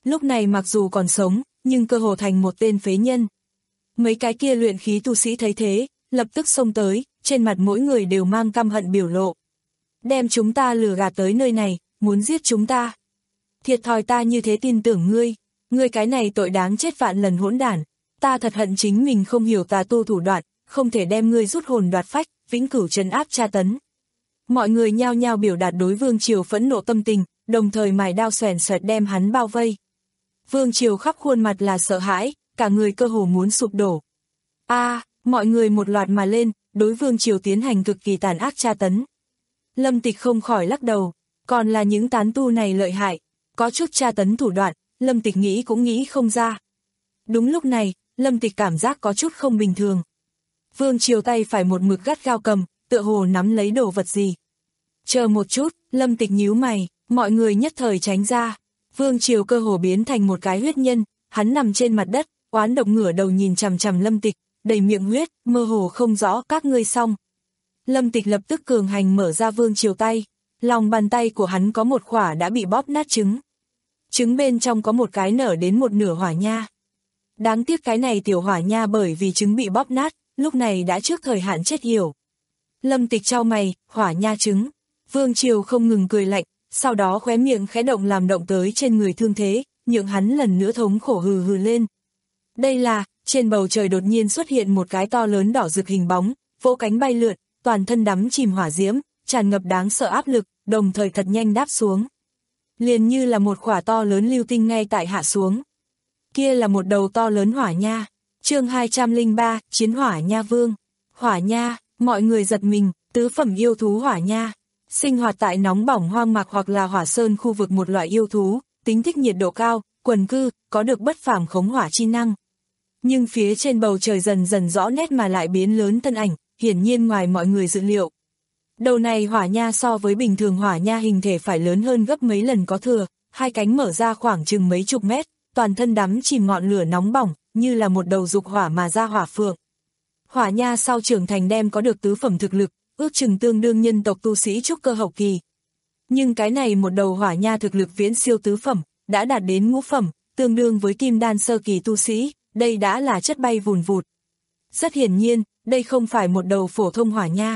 lúc này mặc dù còn sống, nhưng cơ hồ thành một tên phế nhân. Mấy cái kia luyện khí tu sĩ thấy thế, lập tức xông tới, trên mặt mỗi người đều mang căm hận biểu lộ. Đem chúng ta lừa gạt tới nơi này, muốn giết chúng ta. Thiệt thòi ta như thế tin tưởng ngươi, ngươi cái này tội đáng chết vạn lần hỗn đản, ta thật hận chính mình không hiểu tà tu thủ đoạn, không thể đem ngươi rút hồn đoạt phách, vĩnh cửu trấn áp tra tấn. Mọi người nhao nhao biểu đạt đối Vương Triều phẫn nộ tâm tình, đồng thời mài đao xoèn xoẹt đem hắn bao vây. Vương Triều khắp khuôn mặt là sợ hãi, cả người cơ hồ muốn sụp đổ. A, à, mọi người một loạt mà lên, đối Vương Triều tiến hành cực kỳ tàn ác tra tấn. Lâm Tịch không khỏi lắc đầu, còn là những tán tu này lợi hại, có chút tra tấn thủ đoạn, Lâm Tịch nghĩ cũng nghĩ không ra. Đúng lúc này, Lâm Tịch cảm giác có chút không bình thường. Vương Triều tay phải một mực gắt gao cầm, tựa hồ nắm lấy đồ vật gì. Chờ một chút, Lâm Tịch nhíu mày, mọi người nhất thời tránh ra. Vương Triều cơ hồ biến thành một cái huyết nhân, hắn nằm trên mặt đất, oán độc ngửa đầu nhìn chằm chằm Lâm Tịch, đầy miệng huyết, mơ hồ không rõ các ngươi xong. Lâm Tịch lập tức cường hành mở ra Vương Triều tay, lòng bàn tay của hắn có một khỏa đã bị bóp nát trứng. Trứng bên trong có một cái nở đến một nửa hỏa nha. Đáng tiếc cái này tiểu hỏa nha bởi vì trứng bị bóp nát, lúc này đã trước thời hạn chết yểu. Lâm Tịch chau mày, hỏa nha trứng. Vương Triều không ngừng cười lạnh, sau đó khóe miệng khẽ động làm động tới trên người thương thế, nhượng hắn lần nữa thống khổ hừ hừ lên. Đây là, trên bầu trời đột nhiên xuất hiện một cái to lớn đỏ rực hình bóng, vỗ cánh bay lượn, toàn thân đắm chìm hỏa diễm, tràn ngập đáng sợ áp lực, đồng thời thật nhanh đáp xuống. Liền như là một khỏa to lớn lưu tinh ngay tại hạ xuống. Kia là một đầu to lớn hỏa nha. Chương hai trăm lẻ ba, Chiến hỏa nha vương. Hỏa nha, mọi người giật mình, tứ phẩm yêu thú hỏa nha. Sinh hoạt tại nóng bỏng hoang mạc hoặc là hỏa sơn khu vực một loại yêu thú, tính thích nhiệt độ cao, quần cư, có được bất phàm khống hỏa chi năng. Nhưng phía trên bầu trời dần dần rõ nét mà lại biến lớn thân ảnh, hiển nhiên ngoài mọi người dự liệu. Đầu này hỏa nha so với bình thường hỏa nha hình thể phải lớn hơn gấp mấy lần có thừa, hai cánh mở ra khoảng chừng mấy chục mét, toàn thân đắm chìm ngọn lửa nóng bỏng, như là một đầu dục hỏa mà ra hỏa phượng. Hỏa nha sau trưởng thành đem có được tứ phẩm thực lực, ước chừng tương đương nhân tộc tu sĩ trúc cơ hậu kỳ. Nhưng cái này một đầu hỏa nha thực lực viễn siêu tứ phẩm, đã đạt đến ngũ phẩm, tương đương với kim đan sơ kỳ tu sĩ, đây đã là chất bay vùn vụt. Rất hiển nhiên, đây không phải một đầu phổ thông hỏa nha,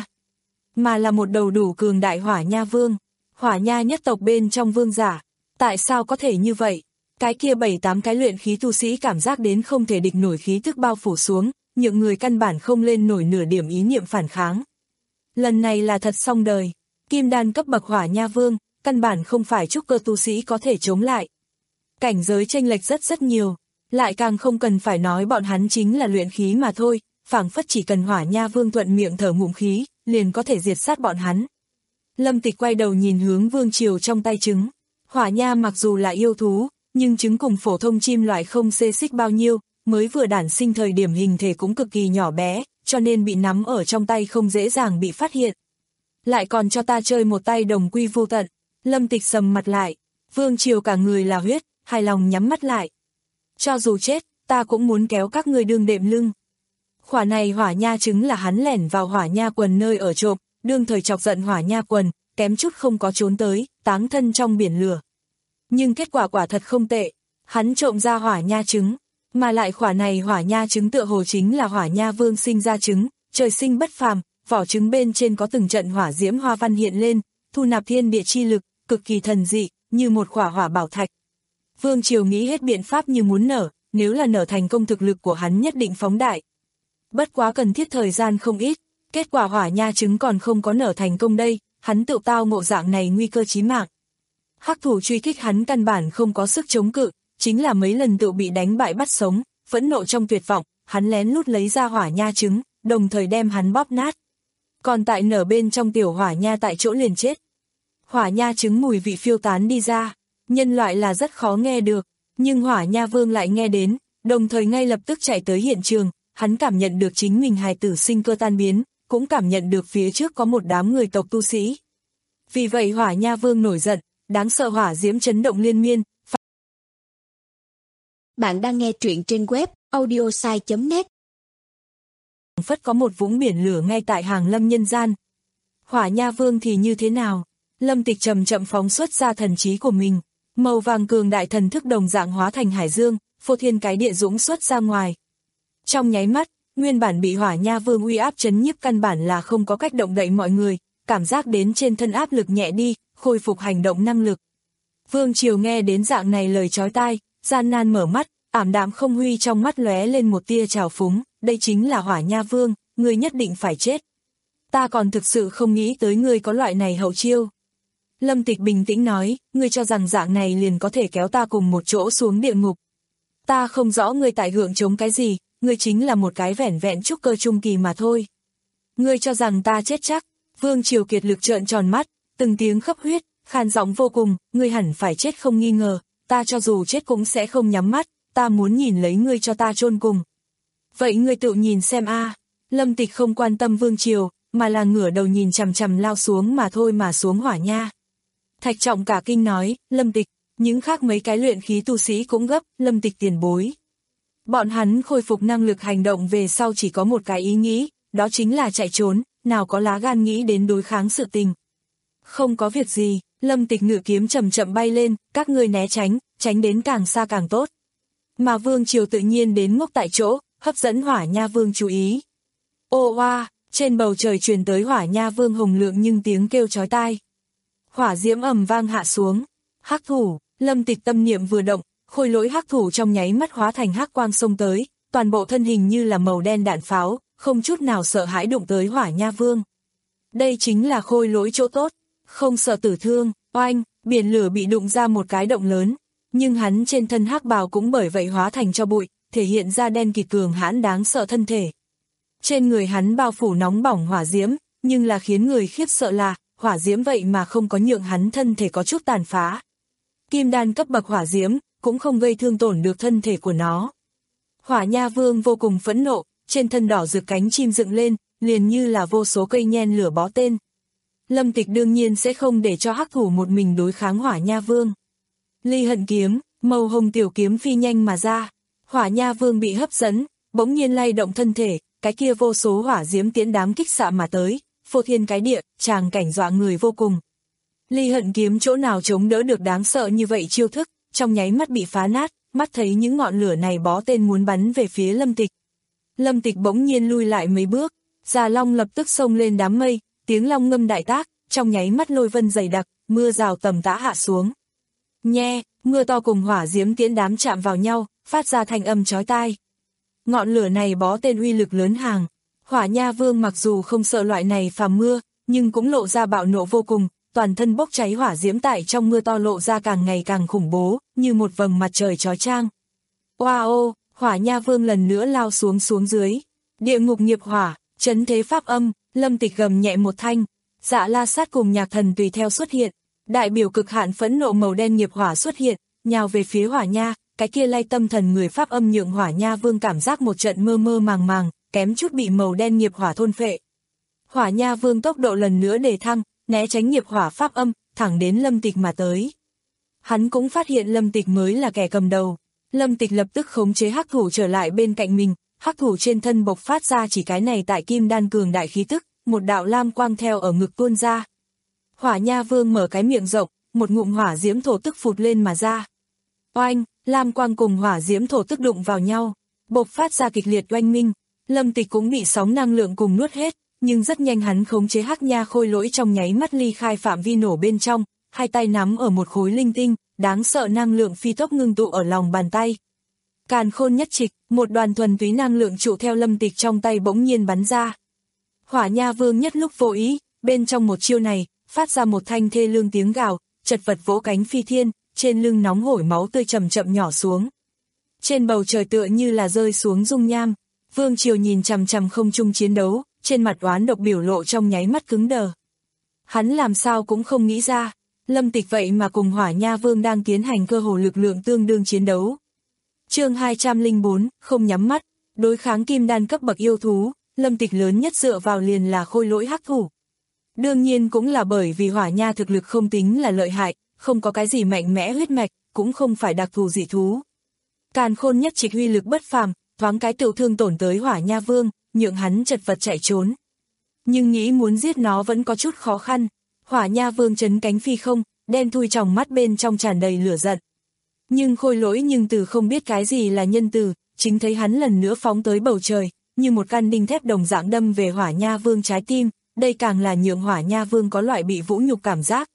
mà là một đầu đủ cường đại hỏa nha vương, hỏa nha nhất tộc bên trong vương giả. Tại sao có thể như vậy? Cái kia bảy tám cái luyện khí tu sĩ cảm giác đến không thể địch nổi khí tức bao phủ xuống, những người căn bản không lên nổi nửa điểm ý niệm phản kháng. Lần này là thật xong đời, kim đan cấp bậc hỏa nha vương, căn bản không phải trúc cơ tu sĩ có thể chống lại. Cảnh giới chênh lệch rất rất nhiều, lại càng không cần phải nói bọn hắn chính là luyện khí mà thôi, phảng phất chỉ cần hỏa nha vương thuận miệng thở ngụm khí, liền có thể diệt sát bọn hắn. Lâm Tịch quay đầu nhìn hướng Vương Triều trong tay trứng, hỏa nha mặc dù là yêu thú, nhưng trứng cùng phổ thông chim loại không xê xích bao nhiêu, mới vừa đản sinh thời điểm hình thể cũng cực kỳ nhỏ bé, cho nên bị nắm ở trong tay không dễ dàng bị phát hiện. Lại còn cho ta chơi một tay đồng quy vô tận. Lâm Tịch sầm mặt lại, Vương Triều cả người là huyết, hài lòng nhắm mắt lại. Cho dù chết, ta cũng muốn kéo các ngươi đương đệm lưng. Khỏa này hỏa nha trứng là hắn lẻn vào hỏa nha quần nơi ở trộm, đương thời chọc giận hỏa nha quần, kém chút không có trốn tới, táng thân trong biển lửa. Nhưng kết quả quả thật không tệ, hắn trộm ra hỏa nha trứng, mà lại khỏa này hỏa nha trứng tựa hồ chính là hỏa nha vương sinh ra trứng, trời sinh bất phàm, vỏ trứng bên trên có từng trận hỏa diễm hoa văn hiện lên, thu nạp thiên địa chi lực, cực kỳ thần dị, như một khỏa hỏa bảo thạch. Vương Triều nghĩ hết biện pháp như muốn nở, nếu là nở thành công thực lực của hắn nhất định phóng đại. Bất quá cần thiết thời gian không ít, kết quả hỏa nha trứng còn không có nở thành công đây, hắn tự tao ngộ dạng này nguy cơ chí mạng. Hắc thủ truy kích hắn căn bản không có sức chống cự, chính là mấy lần tự bị đánh bại bắt sống, phẫn nộ trong tuyệt vọng, hắn lén lút lấy ra hỏa nha trứng, đồng thời đem hắn bóp nát. Còn tại nở bên trong tiểu hỏa nha tại chỗ liền chết. Hỏa nha trứng mùi vị phiêu tán đi ra, nhân loại là rất khó nghe được, nhưng hỏa nha vương lại nghe đến, đồng thời ngay lập tức chạy tới hiện trường, hắn cảm nhận được chính mình hài tử sinh cơ tan biến, cũng cảm nhận được phía trước có một đám người tộc tu sĩ. Vì vậy hỏa nha vương nổi giận, đáng sợ hỏa diễm chấn động liên miên. Bạn đang nghe truyện trên web audiosai chấm net. Phất có một vũng biển lửa ngay tại hàng lâm nhân gian. Hỏa nha vương thì như thế nào? Lâm Tịch chậm chậm phóng xuất ra thần trí của mình. Màu vàng cường đại thần thức đồng dạng hóa thành hải dương, phô thiên cái địa dũng xuất ra ngoài. Trong nháy mắt, nguyên bản bị Hỏa Nha Vương uy áp chấn nhiếp căn bản là không có cách động đậy mọi người, cảm giác đến trên thân áp lực nhẹ đi, khôi phục hành động năng lực. Vương Triều nghe đến dạng này lời chói tai, gian nan mở mắt, ảm đạm không huy trong mắt lóe lên một tia trào phúng, đây chính là Hỏa Nha Vương, ngươi nhất định phải chết. Ta còn thực sự không nghĩ tới ngươi có loại này hậu chiêu. Lâm Tịch bình tĩnh nói, ngươi cho rằng dạng này liền có thể kéo ta cùng một chỗ xuống địa ngục. Ta không rõ ngươi tại hưởng chống cái gì, ngươi chính là một cái vẻn vẹn trúc cơ trung kỳ mà thôi. Ngươi cho rằng ta chết chắc. Vương Triều kiệt lực trợn tròn mắt, từng tiếng khấp huyết, khan giọng vô cùng, ngươi hẳn phải chết không nghi ngờ, ta cho dù chết cũng sẽ không nhắm mắt, ta muốn nhìn lấy ngươi cho ta chôn cùng. Vậy ngươi tự nhìn xem a. Lâm Tịch không quan tâm Vương Triều, mà là ngửa đầu nhìn chằm chằm lao xuống mà thôi mà xuống Hỏa Nha. Thạch Trọng cả kinh nói, Lâm Tịch, những khác mấy cái luyện khí tu sĩ cũng gấp, Lâm Tịch tiền bối. Bọn hắn khôi phục năng lực hành động về sau chỉ có một cái ý nghĩ, đó chính là chạy trốn, nào có lá gan nghĩ đến đối kháng sự tình. Không có việc gì, Lâm Tịch ngự kiếm chậm chậm bay lên, các ngươi né tránh, tránh đến càng xa càng tốt. Mà Vương Triều tự nhiên đến ngốc tại chỗ, hấp dẫn Hỏa Nha Vương chú ý. Ô oa, trên bầu trời truyền tới Hỏa Nha Vương hồng lượng nhưng tiếng kêu chói tai. Hỏa diễm ầm vang hạ xuống. Hắc thủ, Lâm Tịch tâm niệm vừa động, khôi lỗi hắc thủ trong nháy mắt hóa thành hắc quang xông tới, toàn bộ thân hình như là màu đen đạn pháo, không chút nào sợ hãi đụng tới Hỏa Nha Vương. Đây chính là khôi lỗi chỗ tốt, không sợ tử thương, oanh, biển lửa bị đụng ra một cái động lớn, nhưng hắn trên thân hắc bào cũng bởi vậy hóa thành cho bụi, thể hiện ra đen kịt cường hãn đáng sợ thân thể. Trên người hắn bao phủ nóng bỏng hỏa diễm, nhưng là khiến người khiếp sợ là, hỏa diễm vậy mà không có nhượng hắn thân thể có chút tàn phá. Kim đan cấp bậc hỏa diễm, cũng không gây thương tổn được thân thể của nó. Hỏa Nha Vương vô cùng phẫn nộ, trên thân đỏ rực cánh chim dựng lên, liền như là vô số cây nhen lửa bó tên. Lâm Tịch đương nhiên sẽ không để cho hắc thủ một mình đối kháng Hỏa Nha Vương. Ly hận kiếm, màu hồng tiểu kiếm phi nhanh mà ra. Hỏa Nha Vương bị hấp dẫn, bỗng nhiên lay động thân thể, cái kia vô số hỏa diễm tiến đám kích xạ mà tới, phô thiên cái địa, tràng cảnh dọa người vô cùng. Ly hận kiếm chỗ nào chống đỡ được đáng sợ như vậy chiêu thức, trong nháy mắt bị phá nát, mắt thấy những ngọn lửa này bó tên muốn bắn về phía Lâm Tịch. Lâm Tịch bỗng nhiên lui lại mấy bước, Già Long lập tức xông lên đám mây, tiếng long ngâm đại tác, trong nháy mắt lôi vân dày đặc, mưa rào tầm tã hạ xuống. Nhe, mưa to cùng hỏa diễm tiễn đám chạm vào nhau, phát ra thanh âm chói tai. Ngọn lửa này bó tên uy lực lớn hàng. Hỏa Nha Vương mặc dù không sợ loại này phàm mưa, nhưng cũng lộ ra bạo nộ vô cùng, toàn thân bốc cháy hỏa diễm tại trong mưa to lộ ra càng ngày càng khủng bố, như một vầng mặt trời chói chang. Wow, Hỏa Nha Vương lần nữa lao xuống xuống dưới. Địa ngục nghiệp hỏa, chấn thế pháp âm, Lâm Tịch gầm nhẹ một thanh, Dạ La Sát cùng Nhạc Thần tùy theo xuất hiện, đại biểu cực hạn phẫn nộ màu đen nghiệp hỏa xuất hiện, nhào về phía Hỏa Nha, cái kia lay tâm thần người pháp âm nhượng Hỏa Nha Vương cảm giác một trận mơ mơ màng màng, kém chút bị màu đen nghiệp hỏa thôn phệ. Hỏa Nha Vương tốc độ lần nữa đề thăng, né tránh nghiệp hỏa pháp âm, thẳng đến Lâm Tịch mà tới. Hắn cũng phát hiện Lâm Tịch mới là kẻ cầm đầu. Lâm Tịch lập tức khống chế hắc thủ trở lại bên cạnh mình, hắc thủ trên thân bộc phát ra chỉ cái này tại kim đan cường đại khí tức, một đạo lam quang theo ở ngực tuôn ra. Hỏa Nha Vương mở cái miệng rộng, một ngụm hỏa diễm thổ tức phụt lên mà ra. Oanh, lam quang cùng hỏa diễm thổ tức đụng vào nhau, bộc phát ra kịch liệt oanh minh. Lâm Tịch cũng bị sóng năng lượng cùng nuốt hết, nhưng rất nhanh hắn khống chế hắc nha khôi lỗi trong nháy mắt ly khai phạm vi nổ bên trong, hai tay nắm ở một khối linh tinh, đáng sợ năng lượng phi tốc ngưng tụ ở lòng bàn tay. Càn khôn nhất trịch, một đoàn thuần túy năng lượng trụ theo Lâm Tịch trong tay bỗng nhiên bắn ra. Hỏa Nha Vương nhất lúc vô ý, bên trong một chiêu này, phát ra một thanh thê lương tiếng gào, chật vật vỗ cánh phi thiên, trên lưng nóng hổi máu tươi chậm chậm nhỏ xuống. Trên bầu trời tựa như là rơi xuống dung nham. Vương Triều nhìn chằm chằm không trung chiến đấu, trên mặt oán độc biểu lộ trong nháy mắt cứng đờ. Hắn làm sao cũng không nghĩ ra, Lâm Tịch vậy mà cùng Hỏa Nha Vương đang tiến hành cơ hồ lực lượng tương đương chiến đấu. Chương hai trăm lẻ bốn, không nhắm mắt, đối kháng kim đan cấp bậc yêu thú, Lâm Tịch lớn nhất dựa vào liền là khôi lỗi hắc thủ. Đương nhiên cũng là bởi vì Hỏa Nha thực lực không tính là lợi hại, không có cái gì mạnh mẽ huyết mạch, cũng không phải đặc thù dị thú. Càn khôn nhất trịch huy lực bất phàm, thoáng cái tự thương tổn tới Hỏa Nha Vương, nhượng hắn chật vật chạy trốn. Nhưng nghĩ muốn giết nó vẫn có chút khó khăn. Hỏa Nha Vương chấn cánh phi không, đen thui tròng mắt bên trong tràn đầy lửa giận. Nhưng Khôi Lỗi nhưng từ không biết cái gì là nhân từ, chính thấy hắn lần nữa phóng tới bầu trời, như một căn đinh thép đồng dạng đâm về Hỏa Nha Vương trái tim, đây càng là nhượng Hỏa Nha Vương có loại bị vũ nhục cảm giác.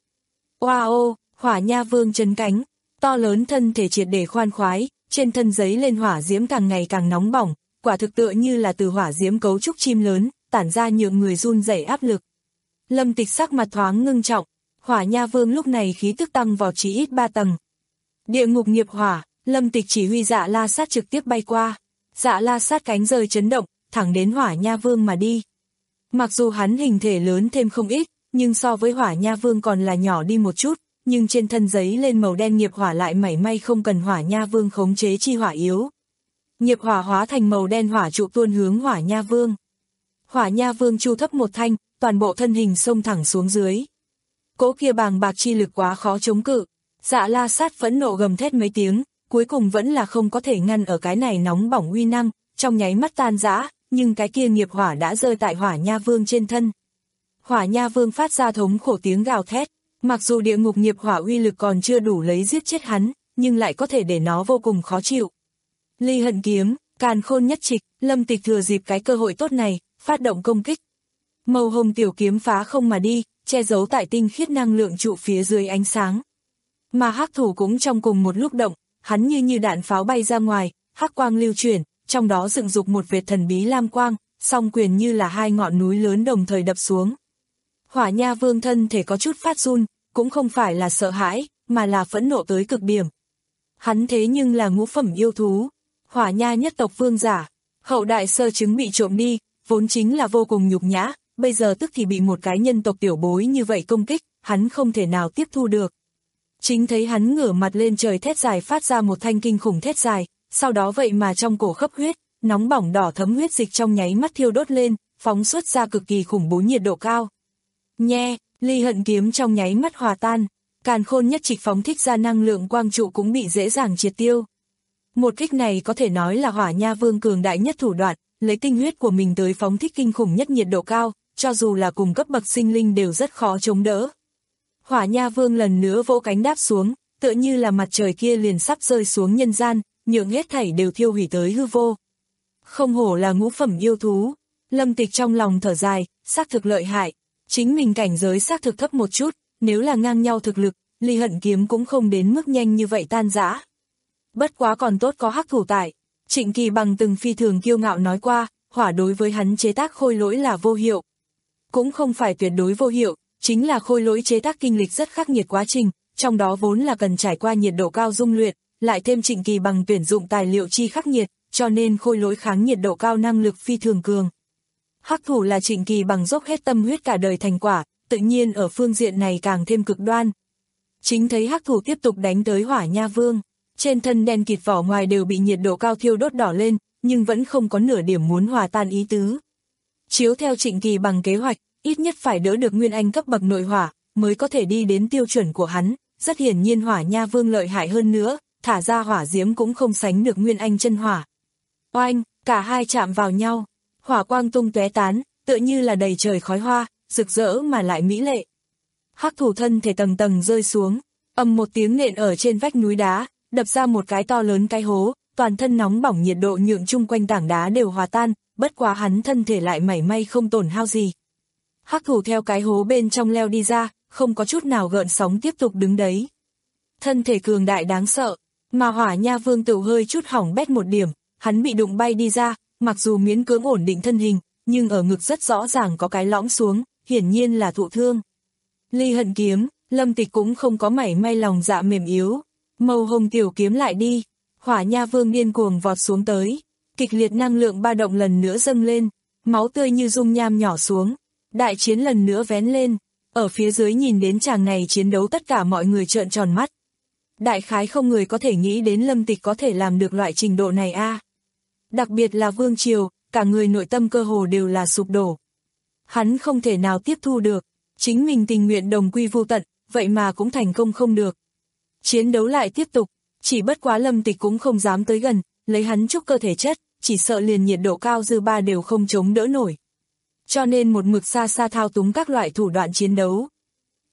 Wow, Hỏa Nha Vương chấn cánh, to lớn thân thể triệt để khoan khoái, trên thân giấy lên hỏa diễm càng ngày càng nóng bỏng, quả thực tựa như là từ hỏa diễm cấu trúc chim lớn, tản ra nhượng người run rẩy áp lực. Lâm Tịch sắc mặt thoáng ngưng trọng, Hỏa Nha Vương lúc này khí tức tăng vào chí ít ba tầng. Địa ngục nghiệp hỏa, Lâm Tịch chỉ huy Dạ La Sát trực tiếp bay qua. Dạ La Sát cánh rơi chấn động, thẳng đến Hỏa Nha Vương mà đi. Mặc dù hắn hình thể lớn thêm không ít, nhưng so với Hỏa Nha Vương còn là nhỏ đi một chút, nhưng trên thân giấy lên màu đen nghiệp hỏa lại mảy may không cần Hỏa Nha Vương khống chế chi hỏa yếu. Nghiệp hỏa hóa thành màu đen hỏa trụ tuôn hướng Hỏa Nha Vương. Hỏa Nha Vương chu thấp một thanh, toàn bộ thân hình xông thẳng xuống dưới. Cỗ kia bàng bạc chi lực quá khó chống cự. Dạ La Sát phẫn nộ gầm thét mấy tiếng, cuối cùng vẫn là không có thể ngăn ở cái này nóng bỏng uy năng, trong nháy mắt tan rã, nhưng cái kia nghiệp hỏa đã rơi tại Hỏa Nha Vương trên thân. Hỏa Nha Vương phát ra thống khổ tiếng gào thét, mặc dù địa ngục nghiệp hỏa uy lực còn chưa đủ lấy giết chết hắn, nhưng lại có thể để nó vô cùng khó chịu. Ly Hận Kiếm, Càn Khôn Nhất Trịch, Lâm Tịch thừa dịp cái cơ hội tốt này, phát động công kích. Màu hồng tiểu kiếm phá không mà đi, che giấu tại tinh khiết năng lượng trụ phía dưới ánh sáng. Mà Hắc Thủ cũng trong cùng một lúc động, hắn như như đạn pháo bay ra ngoài, hắc quang lưu chuyển, trong đó dựng dục một vệt thần bí lam quang, song quyền như là hai ngọn núi lớn đồng thời đập xuống. Hỏa Nha Vương thân thể có chút phát run, cũng không phải là sợ hãi, mà là phẫn nộ tới cực điểm. Hắn thế nhưng là ngũ phẩm yêu thú, Hỏa Nha nhất tộc vương giả, hậu đại sơ chứng bị trộm đi, vốn chính là vô cùng nhục nhã, bây giờ tức thì bị một cái nhân tộc tiểu bối như vậy công kích, hắn không thể nào tiếp thu được. Chính thấy hắn ngửa mặt lên trời thét dài phát ra một thanh kinh khủng thét dài, sau đó vậy mà trong cổ khắp huyết, nóng bỏng đỏ thấm huyết dịch trong nháy mắt thiêu đốt lên, phóng xuất ra cực kỳ khủng bố nhiệt độ cao. Nhe, Ly Hận Kiếm trong nháy mắt hòa tan, Càn Khôn Nhất Trịch phóng thích ra năng lượng quang trụ cũng bị dễ dàng triệt tiêu. Một kích này có thể nói là Hỏa Nha Vương cường đại nhất thủ đoạn, lấy tinh huyết của mình tới phóng thích kinh khủng nhất nhiệt độ cao, cho dù là cùng cấp bậc sinh linh đều rất khó chống đỡ. Hỏa Nha Vương lần nữa vỗ cánh đáp xuống, tựa như là mặt trời kia liền sắp rơi xuống nhân gian, nhượng hết thảy đều thiêu hủy tới hư vô. Không hổ là ngũ phẩm yêu thú, Lâm Tịch trong lòng thở dài, xác thực lợi hại, chính mình cảnh giới xác thực thấp một chút, nếu là ngang nhau thực lực, Ly Hận Kiếm cũng không đến mức nhanh như vậy tan rã. Bất quá còn tốt có Hắc Thủ tại, Trịnh Kỳ Bằng từng phi thường kiêu ngạo nói qua, hỏa đối với hắn chế tác khôi lỗi là vô hiệu. Cũng không phải tuyệt đối vô hiệu, chính là khôi lỗi chế tác kinh lịch rất khắc nghiệt quá trình, trong đó vốn là cần trải qua nhiệt độ cao dung luyện, lại thêm Trịnh Kỳ Bằng tuyển dụng tài liệu chi khắc nghiệt, cho nên khôi lỗi kháng nhiệt độ cao năng lực phi thường cường. Hắc Thủ là Trịnh Kỳ Bằng dốc hết tâm huyết cả đời thành quả, tự nhiên ở phương diện này càng thêm cực đoan. Chính thấy Hắc Thủ tiếp tục đánh tới Hỏa Nha Vương, trên thân đen kịt vỏ ngoài đều bị nhiệt độ cao thiêu đốt đỏ lên, nhưng vẫn không có nửa điểm muốn hòa tan ý tứ. Chiếu theo Trịnh Kỳ Bằng kế hoạch, ít nhất phải đỡ được Nguyên Anh cấp bậc nội hỏa, mới có thể đi đến tiêu chuẩn của hắn, rất hiển nhiên Hỏa Nha Vương lợi hại hơn nữa, thả ra hỏa diễm cũng không sánh được Nguyên Anh chân hỏa. Oanh, cả hai chạm vào nhau, hỏa quang tung tóe tán, tựa như là đầy trời khói hoa, rực rỡ mà lại mỹ lệ. Hắc Thủ thân thể tầng tầng rơi xuống, ầm một tiếng nện ở trên vách núi đá, đập ra một cái to lớn cái hố, toàn thân nóng bỏng nhiệt độ nhượng chung quanh tảng đá đều hòa tan, bất quá hắn thân thể lại mảy may không tổn hao gì. Hắc Thủ theo cái hố bên trong leo đi ra, không có chút nào gợn sóng tiếp tục đứng đấy. Thân thể cường đại đáng sợ, mà Hỏa Nha Vương tự hơi chút hỏng bét một điểm, hắn bị đụng bay đi ra, mặc dù miễn cưỡng ổn định thân hình, nhưng ở ngực rất rõ ràng có cái lõm xuống, hiển nhiên là thụ thương. Ly Hận Kiếm, Lâm Tịch cũng không có mảy may lòng dạ mềm yếu, màu hồng tiểu kiếm lại đi, Hỏa Nha Vương điên cuồng vọt xuống tới, kịch liệt năng lượng ba động lần nữa dâng lên, máu tươi như dung nham nhỏ xuống, đại chiến lần nữa vén lên, ở phía dưới nhìn đến chàng này chiến đấu tất cả mọi người trợn tròn mắt. Đại khái không người có thể nghĩ đến Lâm Tịch có thể làm được loại trình độ này a. À. Đặc biệt là Vương Triều, cả người nội tâm cơ hồ đều là sụp đổ. Hắn không thể nào tiếp thu được, chính mình tình nguyện đồng quy vu tận, vậy mà cũng thành công không được. Chiến đấu lại tiếp tục, chỉ bất quá Lâm Tịch cũng không dám tới gần, lấy hắn trúc cơ thể chất, chỉ sợ liền nhiệt độ cao dư ba đều không chống đỡ nổi. Cho nên một mực xa xa thao túng các loại thủ đoạn chiến đấu.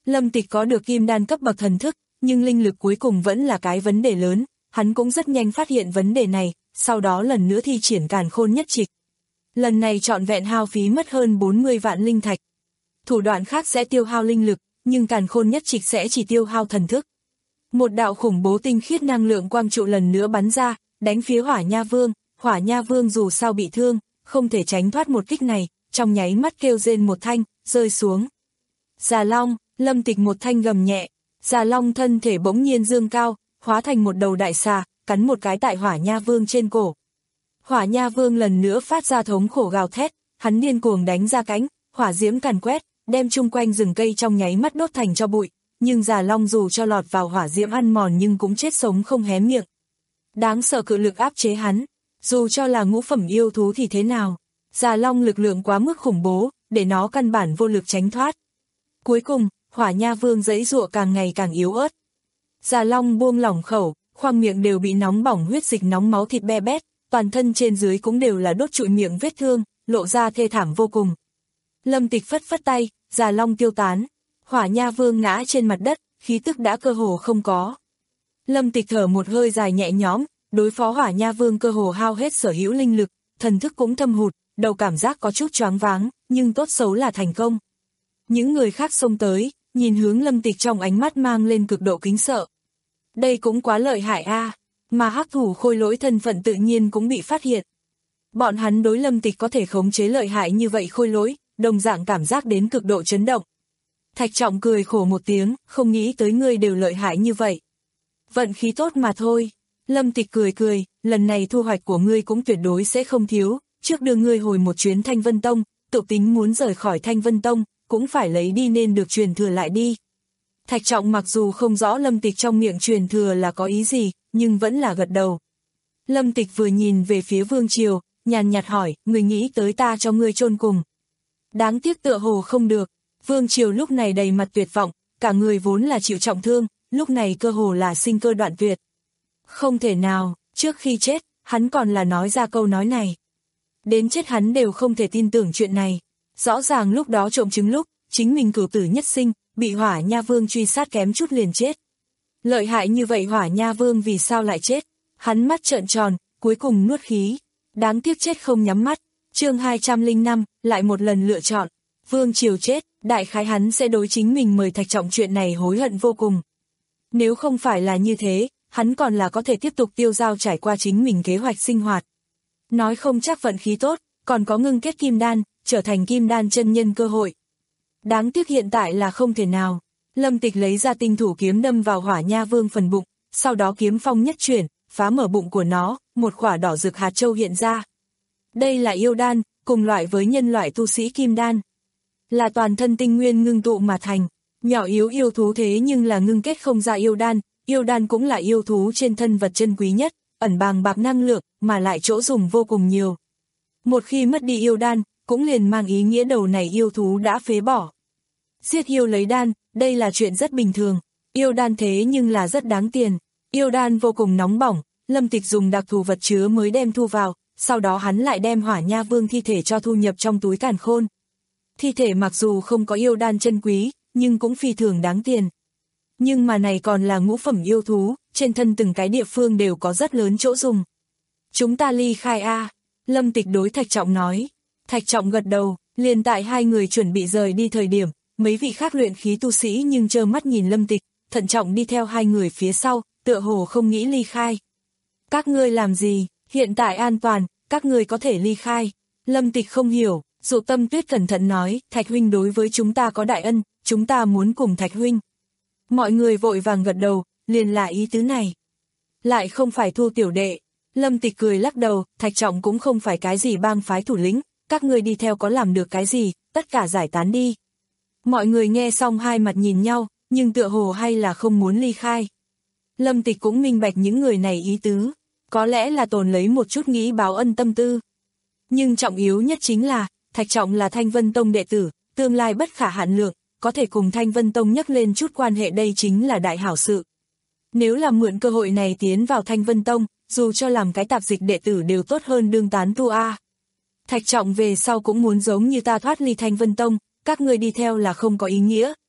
Lâm Tịch có được kim đan cấp bậc thần thức, nhưng linh lực cuối cùng vẫn là cái vấn đề lớn, hắn cũng rất nhanh phát hiện vấn đề này, sau đó lần nữa thi triển Càn Khôn Nhất Trịch. Lần này trọn vẹn hao phí mất hơn bốn mươi vạn linh thạch. Thủ đoạn khác sẽ tiêu hao linh lực, nhưng Càn Khôn Nhất Trịch sẽ chỉ tiêu hao thần thức. Một đạo khủng bố tinh khiết năng lượng quang trụ lần nữa bắn ra, đánh phía Hỏa Nha Vương. Hỏa Nha Vương dù sao bị thương, không thể tránh thoát một kích này, trong nháy mắt kêu rên một thanh, rơi xuống. Già Long, Lâm Tịch một thanh gầm nhẹ, Già Long thân thể bỗng nhiên dương cao, hóa thành một đầu đại xà, cắn một cái tại Hỏa Nha Vương trên cổ. Hỏa Nha Vương lần nữa phát ra thống khổ gào thét, hắn điên cuồng đánh ra cánh, hỏa diễm càn quét, đem chung quanh rừng cây trong nháy mắt đốt thành cho bụi, nhưng Già Long dù cho lọt vào hỏa diễm ăn mòn nhưng cũng chết sống không hé miệng. Đáng sợ cự lực áp chế hắn, dù cho là ngũ phẩm yêu thú thì thế nào, Già Long lực lượng quá mức khủng bố, để nó căn bản vô lực tránh thoát. Cuối cùng, Hỏa Nha Vương giãy giụa càng ngày càng yếu ớt. Già Long buông lỏng khẩu, khoang miệng đều bị nóng bỏng huyết dịch nóng máu thịt be bét, toàn thân trên dưới cũng đều là đốt trụi miệng vết thương, lộ ra thê thảm vô cùng. Lâm Tịch phất phất tay, Già Long tiêu tán, Hỏa Nha Vương ngã trên mặt đất, khí tức đã cơ hồ không có. Lâm Tịch thở một hơi dài nhẹ nhõm, đối phó Hỏa Nha Vương cơ hồ hao hết sở hữu linh lực, thần thức cũng thâm hụt, đầu cảm giác có chút choáng váng, nhưng tốt xấu là thành công. Những người khác xông tới, nhìn hướng Lâm Tịch trong ánh mắt mang lên cực độ kính sợ. Đây cũng quá lợi hại a, mà hắc thủ khôi lỗi thân phận tự nhiên cũng bị phát hiện. Bọn hắn đối Lâm Tịch có thể khống chế lợi hại như vậy khôi lỗi, đồng dạng cảm giác đến cực độ chấn động. Thạch Trọng cười khổ một tiếng, không nghĩ tới ngươi đều lợi hại như vậy. Vận khí tốt mà thôi. Lâm Tịch cười cười, lần này thu hoạch của ngươi cũng tuyệt đối sẽ không thiếu, trước đưa ngươi hồi một chuyến Thanh Vân Tông, tự tính muốn rời khỏi Thanh Vân Tông, cũng phải lấy đi nên được truyền thừa lại đi. Thạch Trọng mặc dù không rõ Lâm Tịch trong miệng truyền thừa là có ý gì, nhưng vẫn là gật đầu. Lâm Tịch vừa nhìn về phía Vương Triều, nhàn nhạt hỏi, người nghĩ tới ta cho ngươi chôn cùng. Đáng tiếc tựa hồ không được, Vương Triều lúc này đầy mặt tuyệt vọng, cả người vốn là chịu trọng thương, lúc này cơ hồ là sinh cơ đoạn tuyệt. Không thể nào, trước khi chết, hắn còn là nói ra câu nói này. Đến chết hắn đều không thể tin tưởng chuyện này. Rõ ràng lúc đó trộm chứng lúc, chính mình cửu tử nhất sinh, bị Hỏa Nha Vương truy sát kém chút liền chết. Lợi hại như vậy Hỏa Nha Vương vì sao lại chết? Hắn mắt trợn tròn, cuối cùng nuốt khí. Đáng tiếc chết không nhắm mắt. Chương hai trăm lẻ năm, lại một lần lựa chọn. Vương Triều chết, đại khái hắn sẽ đối chính mình mời Thạch Trọng chuyện này hối hận vô cùng. Nếu không phải là như thế, hắn còn là có thể tiếp tục tiêu dao trải qua chính mình kế hoạch sinh hoạt. Nói không chắc vận khí tốt, còn có ngưng kết kim đan, trở thành kim đan chân nhân cơ hội. Đáng tiếc hiện tại là không thể nào. Lâm Tịch lấy ra tinh thủ kiếm đâm vào Hỏa Nha Vương phần bụng, sau đó kiếm phong nhất chuyển, phá mở bụng của nó, một quả đỏ rực hạt châu hiện ra. Đây là yêu đan, cùng loại với nhân loại tu sĩ kim đan. Là toàn thân tinh nguyên ngưng tụ mà thành. Nhỏ yếu yêu thú thế nhưng là ngưng kết không ra yêu đan, yêu đan cũng là yêu thú trên thân vật chân quý nhất, ẩn bàng bạc năng lượng, mà lại chỗ dùng vô cùng nhiều. Một khi mất đi yêu đan, cũng liền mang ý nghĩa đầu này yêu thú đã phế bỏ. Giết yêu lấy đan, đây là chuyện rất bình thường, yêu đan thế nhưng là rất đáng tiền. Yêu đan vô cùng nóng bỏng, Lâm Tịch dùng đặc thù vật chứa mới đem thu vào, sau đó hắn lại đem Hỏa Nha Vương thi thể cho thu nhập trong túi càn khôn. Thi thể mặc dù không có yêu đan chân quý, nhưng cũng phi thường đáng tiền. Nhưng mà này còn là ngũ phẩm yêu thú, trên thân từng cái địa phương đều có rất lớn chỗ dùng. Chúng ta ly khai a, Lâm Tịch đối Thạch Trọng nói. Thạch Trọng gật đầu, liền tại hai người chuẩn bị rời đi thời điểm, mấy vị khác luyện khí tu sĩ nhưng trơ mắt nhìn Lâm Tịch, thận trọng đi theo hai người phía sau, tựa hồ không nghĩ ly khai. Các ngươi làm gì, hiện tại an toàn, các ngươi có thể ly khai. Lâm Tịch không hiểu, Dụ Tâm Tuyết cẩn thận nói, Thạch huynh đối với chúng ta có đại ân, chúng ta muốn cùng Thạch huynh. Mọi người vội vàng gật đầu, liền là ý tứ này. Lại không phải thu tiểu đệ. Lâm Tịch cười lắc đầu, Thạch Trọng cũng không phải cái gì bang phái thủ lĩnh, các ngươi đi theo có làm được cái gì, tất cả giải tán đi. Mọi người nghe xong hai mặt nhìn nhau, nhưng tựa hồ hay là không muốn ly khai. Lâm Tịch cũng minh bạch những người này ý tứ, có lẽ là tồn lấy một chút nghĩ báo ân tâm tư. Nhưng trọng yếu nhất chính là, Thạch Trọng là Thanh Vân Tông đệ tử, tương lai bất khả hạn lượng, có thể cùng Thanh Vân Tông nhắc lên chút quan hệ đây chính là đại hảo sự. Nếu là mượn cơ hội này tiến vào Thanh Vân Tông, dù cho làm cái tạp dịch đệ tử đều tốt hơn đương tán tu a. Thạch Trọng về sau cũng muốn giống như ta thoát ly Thanh Vân Tông, các ngươi đi theo là không có ý nghĩa,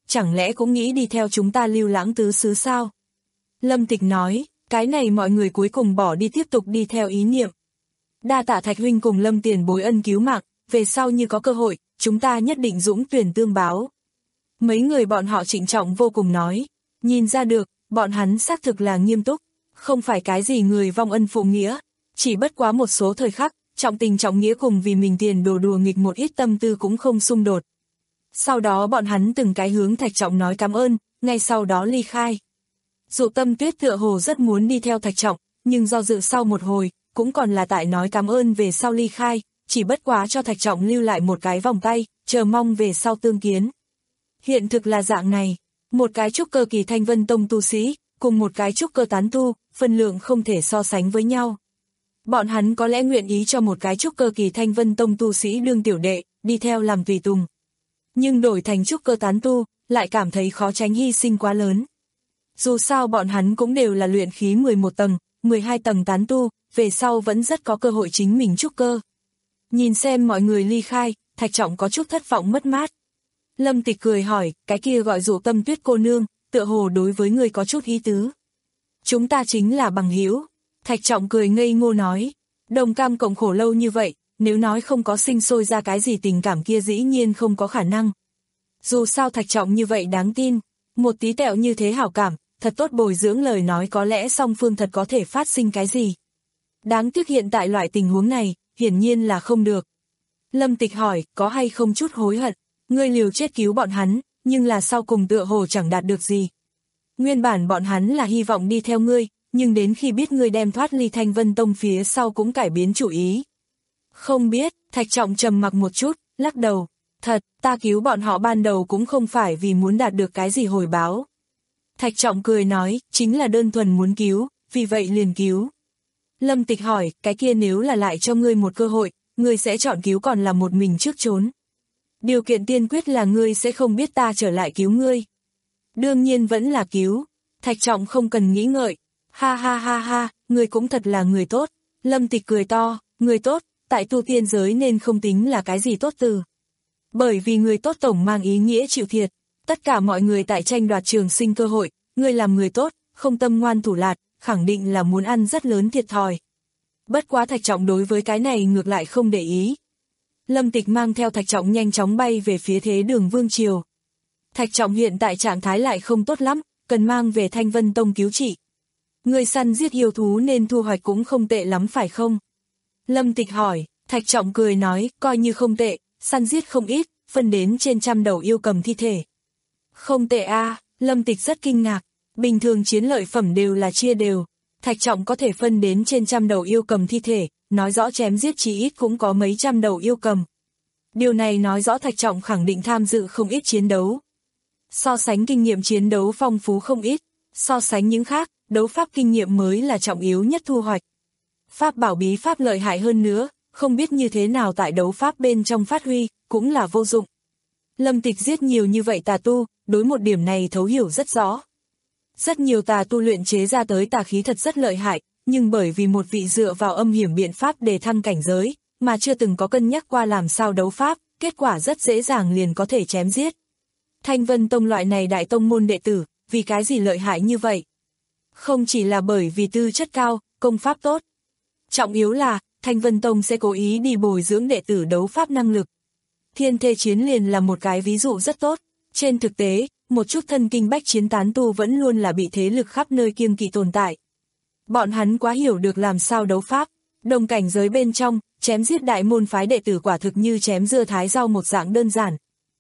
chẳng lẽ cũng nghĩ đi theo chúng ta lưu lãng tứ xứ sao? Lâm Tịch nói, cái này mọi người cuối cùng bỏ đi tiếp tục đi theo ý niệm. Đa tạ Thạch huynh cùng Lâm tiền bối ân cứu mạng, về sau như có cơ hội, chúng ta nhất định dũng tuyển tương báo. Mấy người bọn họ trịnh trọng vô cùng nói, nhìn ra được, bọn hắn xác thực là nghiêm túc, không phải cái gì người vong ân phụ nghĩa, chỉ bất quá một số thời khắc, trọng tình trọng nghĩa cùng vì mình tiền đồ đùa nghịch một ít tâm tư cũng không xung đột. Sau đó bọn hắn từng cái hướng Thạch Trọng nói cảm ơn, ngay sau đó ly khai. Dụ Tâm Tuyết tựa hồ rất muốn đi theo Thạch Trọng, nhưng do dự sau một hồi, cũng còn là tại nói cảm ơn về sau ly khai, chỉ bất quá cho Thạch Trọng lưu lại một cái vòng tay, chờ mong về sau tương kiến. Hiện thực là dạng này, một cái trúc cơ kỳ Thanh Vân Tông tu sĩ, cùng một cái trúc cơ tán tu, phân lượng không thể so sánh với nhau. Bọn hắn có lẽ nguyện ý cho một cái trúc cơ kỳ Thanh Vân Tông tu sĩ đương tiểu đệ, đi theo làm tùy tùng. Nhưng đổi thành trúc cơ tán tu, lại cảm thấy khó tránh hy sinh quá lớn. Dù sao bọn hắn cũng đều là luyện khí mười một tầng, mười hai tầng tán tu, về sau vẫn rất có cơ hội chính mình trúc cơ. Nhìn xem mọi người ly khai, Thạch Trọng có chút thất vọng mất mát. Lâm Tịch cười hỏi, cái kia gọi Dụ Tâm Tuyết cô nương, tựa hồ đối với người có chút ý tứ. Chúng ta chính là bằng hữu. Thạch Trọng cười ngây ngô nói, đồng cam cộng khổ lâu như vậy, nếu nói không có sinh sôi ra cái gì tình cảm kia dĩ nhiên không có khả năng. Dù sao Thạch Trọng như vậy đáng tin, một tí tẹo như thế hảo cảm, thật tốt bồi dưỡng lời nói có lẽ song phương thật có thể phát sinh cái gì. Đáng tiếc hiện tại loại tình huống này, hiển nhiên là không được. Lâm Tịch hỏi, có hay không chút hối hận, ngươi liều chết cứu bọn hắn, nhưng là sau cùng tựa hồ chẳng đạt được gì. Nguyên bản bọn hắn là hy vọng đi theo ngươi, nhưng đến khi biết ngươi đem thoát ly Thanh Vân Tông phía sau cũng cải biến chủ ý. Không biết, Thạch Trọng trầm mặc một chút, lắc đầu, thật, ta cứu bọn họ ban đầu cũng không phải vì muốn đạt được cái gì hồi báo. Thạch Trọng cười nói, chính là đơn thuần muốn cứu, vì vậy liền cứu. Lâm Tịch hỏi, cái kia nếu là lại cho ngươi một cơ hội, ngươi sẽ chọn cứu còn là một mình trước trốn. Điều kiện tiên quyết là ngươi sẽ không biết ta trở lại cứu ngươi. Đương nhiên vẫn là cứu. Thạch Trọng không cần nghĩ ngợi. Ha ha ha ha, ngươi cũng thật là người tốt. Lâm Tịch cười to, người tốt, tại tu tiên giới nên không tính là cái gì tốt từ. Bởi vì người tốt tổng mang ý nghĩa chịu thiệt. Tất cả mọi người tại tranh đoạt trường sinh cơ hội, ngươi làm người tốt, không tâm ngoan thủ lạt, khẳng định là muốn ăn rất lớn thiệt thòi. Bất quá Thạch Trọng đối với cái này ngược lại không để ý. Lâm Tịch mang theo Thạch Trọng nhanh chóng bay về phía Thế Đường Vương Triều. Thạch Trọng hiện tại trạng thái lại không tốt lắm, cần mang về Thanh Vân Tông cứu trị. Người săn giết yêu thú nên thu hoạch cũng không tệ lắm phải không? Lâm Tịch hỏi, Thạch Trọng cười nói, coi như không tệ, săn giết không ít, phân đến trên trăm đầu yêu cầm thi thể. Không tệ a, à, Lâm Tịch rất kinh ngạc, bình thường chiến lợi phẩm đều là chia đều, Thạch Trọng có thể phân đến trên trăm đầu yêu cầm thi thể, nói rõ chém giết chí ít cũng có mấy trăm đầu yêu cầm. Điều này nói rõ Thạch Trọng khẳng định tham dự không ít chiến đấu. So sánh kinh nghiệm chiến đấu phong phú không ít, so sánh những khác, đấu pháp kinh nghiệm mới là trọng yếu nhất thu hoạch. Pháp bảo bí pháp lợi hại hơn nữa, không biết như thế nào tại đấu pháp bên trong phát huy, cũng là vô dụng. Lâm Tịch giết nhiều như vậy tà tu, đối một điểm này thấu hiểu rất rõ. Rất nhiều tà tu luyện chế ra tới tà khí thật rất lợi hại, nhưng bởi vì một vị dựa vào âm hiểm biện pháp để thăng cảnh giới, mà chưa từng có cân nhắc qua làm sao đấu pháp, kết quả rất dễ dàng liền có thể chém giết. Thanh Vân Tông loại này đại tông môn đệ tử, vì cái gì lợi hại như vậy? Không chỉ là bởi vì tư chất cao, công pháp tốt. Trọng yếu là, Thanh Vân Tông sẽ cố ý đi bồi dưỡng đệ tử đấu pháp năng lực. Thiên Thê Chiến liền là một cái ví dụ rất tốt. Trên thực tế, một chút thân kinh bách chiến tán tu vẫn luôn là bị thế lực khắp nơi kiêng kỵ tồn tại. Bọn hắn quá hiểu được làm sao đấu pháp, đồng cảnh giới bên trong, chém giết đại môn phái đệ tử quả thực như chém dưa thái rau một dạng đơn giản.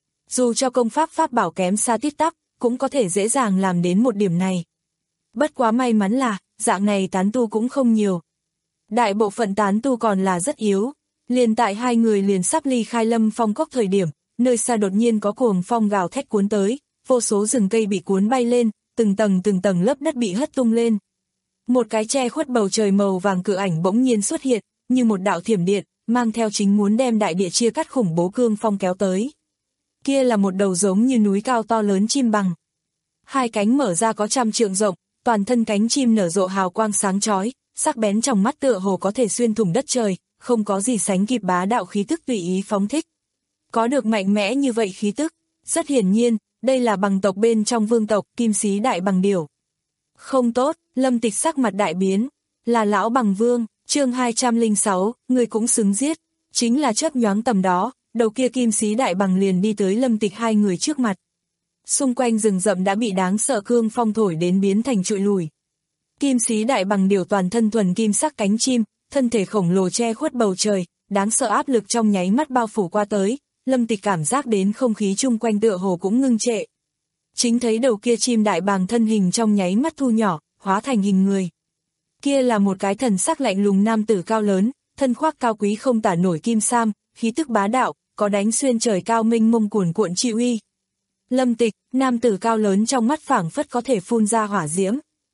Dù cho công pháp pháp bảo kém xa tít tắp, cũng có thể dễ dàng làm đến một điểm này. Bất quá may mắn là, dạng này tán tu cũng không nhiều. Đại bộ phận tán tu còn là rất yếu. Liền tại hai người liền sắp ly khai Lâm Phong cốc thời điểm, nơi xa đột nhiên có cuồng phong gào thét cuốn tới, vô số rừng cây bị cuốn bay lên, từng tầng từng tầng lớp đất bị hất tung lên. Một cái che khuất bầu trời màu vàng cự ảnh bỗng nhiên xuất hiện, như một đạo thiểm điện, mang theo chính muốn đem đại địa chia cắt khủng bố cương phong kéo tới. Kia là một đầu giống như núi cao to lớn chim bằng. Hai cánh mở ra có trăm trượng rộng, toàn thân cánh chim nở rộ hào quang sáng chói, sắc bén trong mắt tựa hồ có thể xuyên thủng đất trời, không có gì sánh kịp bá đạo khí tức tùy ý phóng thích. Có được mạnh mẽ như vậy khí tức, rất hiển nhiên, đây là bằng tộc bên trong vương tộc, Kim Sĩ Đại Bằng Điểu. Không tốt, Lâm Tịch sắc mặt đại biến, là lão bằng vương, chương hai trăm lẻ sáu, người cũng xứng giết, chính là chớp nhoáng tầm đó, đầu kia Kim Sĩ Đại Bằng liền đi tới Lâm Tịch hai người trước mặt. Xung quanh rừng rậm đã bị đáng sợ cương phong thổi đến biến thành trụi lùi. Kim Sĩ Đại Bằng Điểu toàn thân thuần kim sắc cánh chim, thân thể khổng lồ che khuất bầu trời, đáng sợ áp lực trong nháy mắt bao phủ qua tới, Lâm Tịch cảm giác đến không khí chung quanh tựa hồ cũng ngưng trệ. Chính thấy đầu kia chim đại bàng thân hình trong nháy mắt thu nhỏ, hóa thành hình người. Kia là một cái thần sắc lạnh lùng nam tử cao lớn, thân khoác cao quý không tả nổi kim sam, khí tức bá đạo, có đánh xuyên trời cao mênh mông cuồn cuộn chi uy. Lâm Tịch, nam tử cao lớn trong mắt phảng phất có thể phun ra hỏa diễm.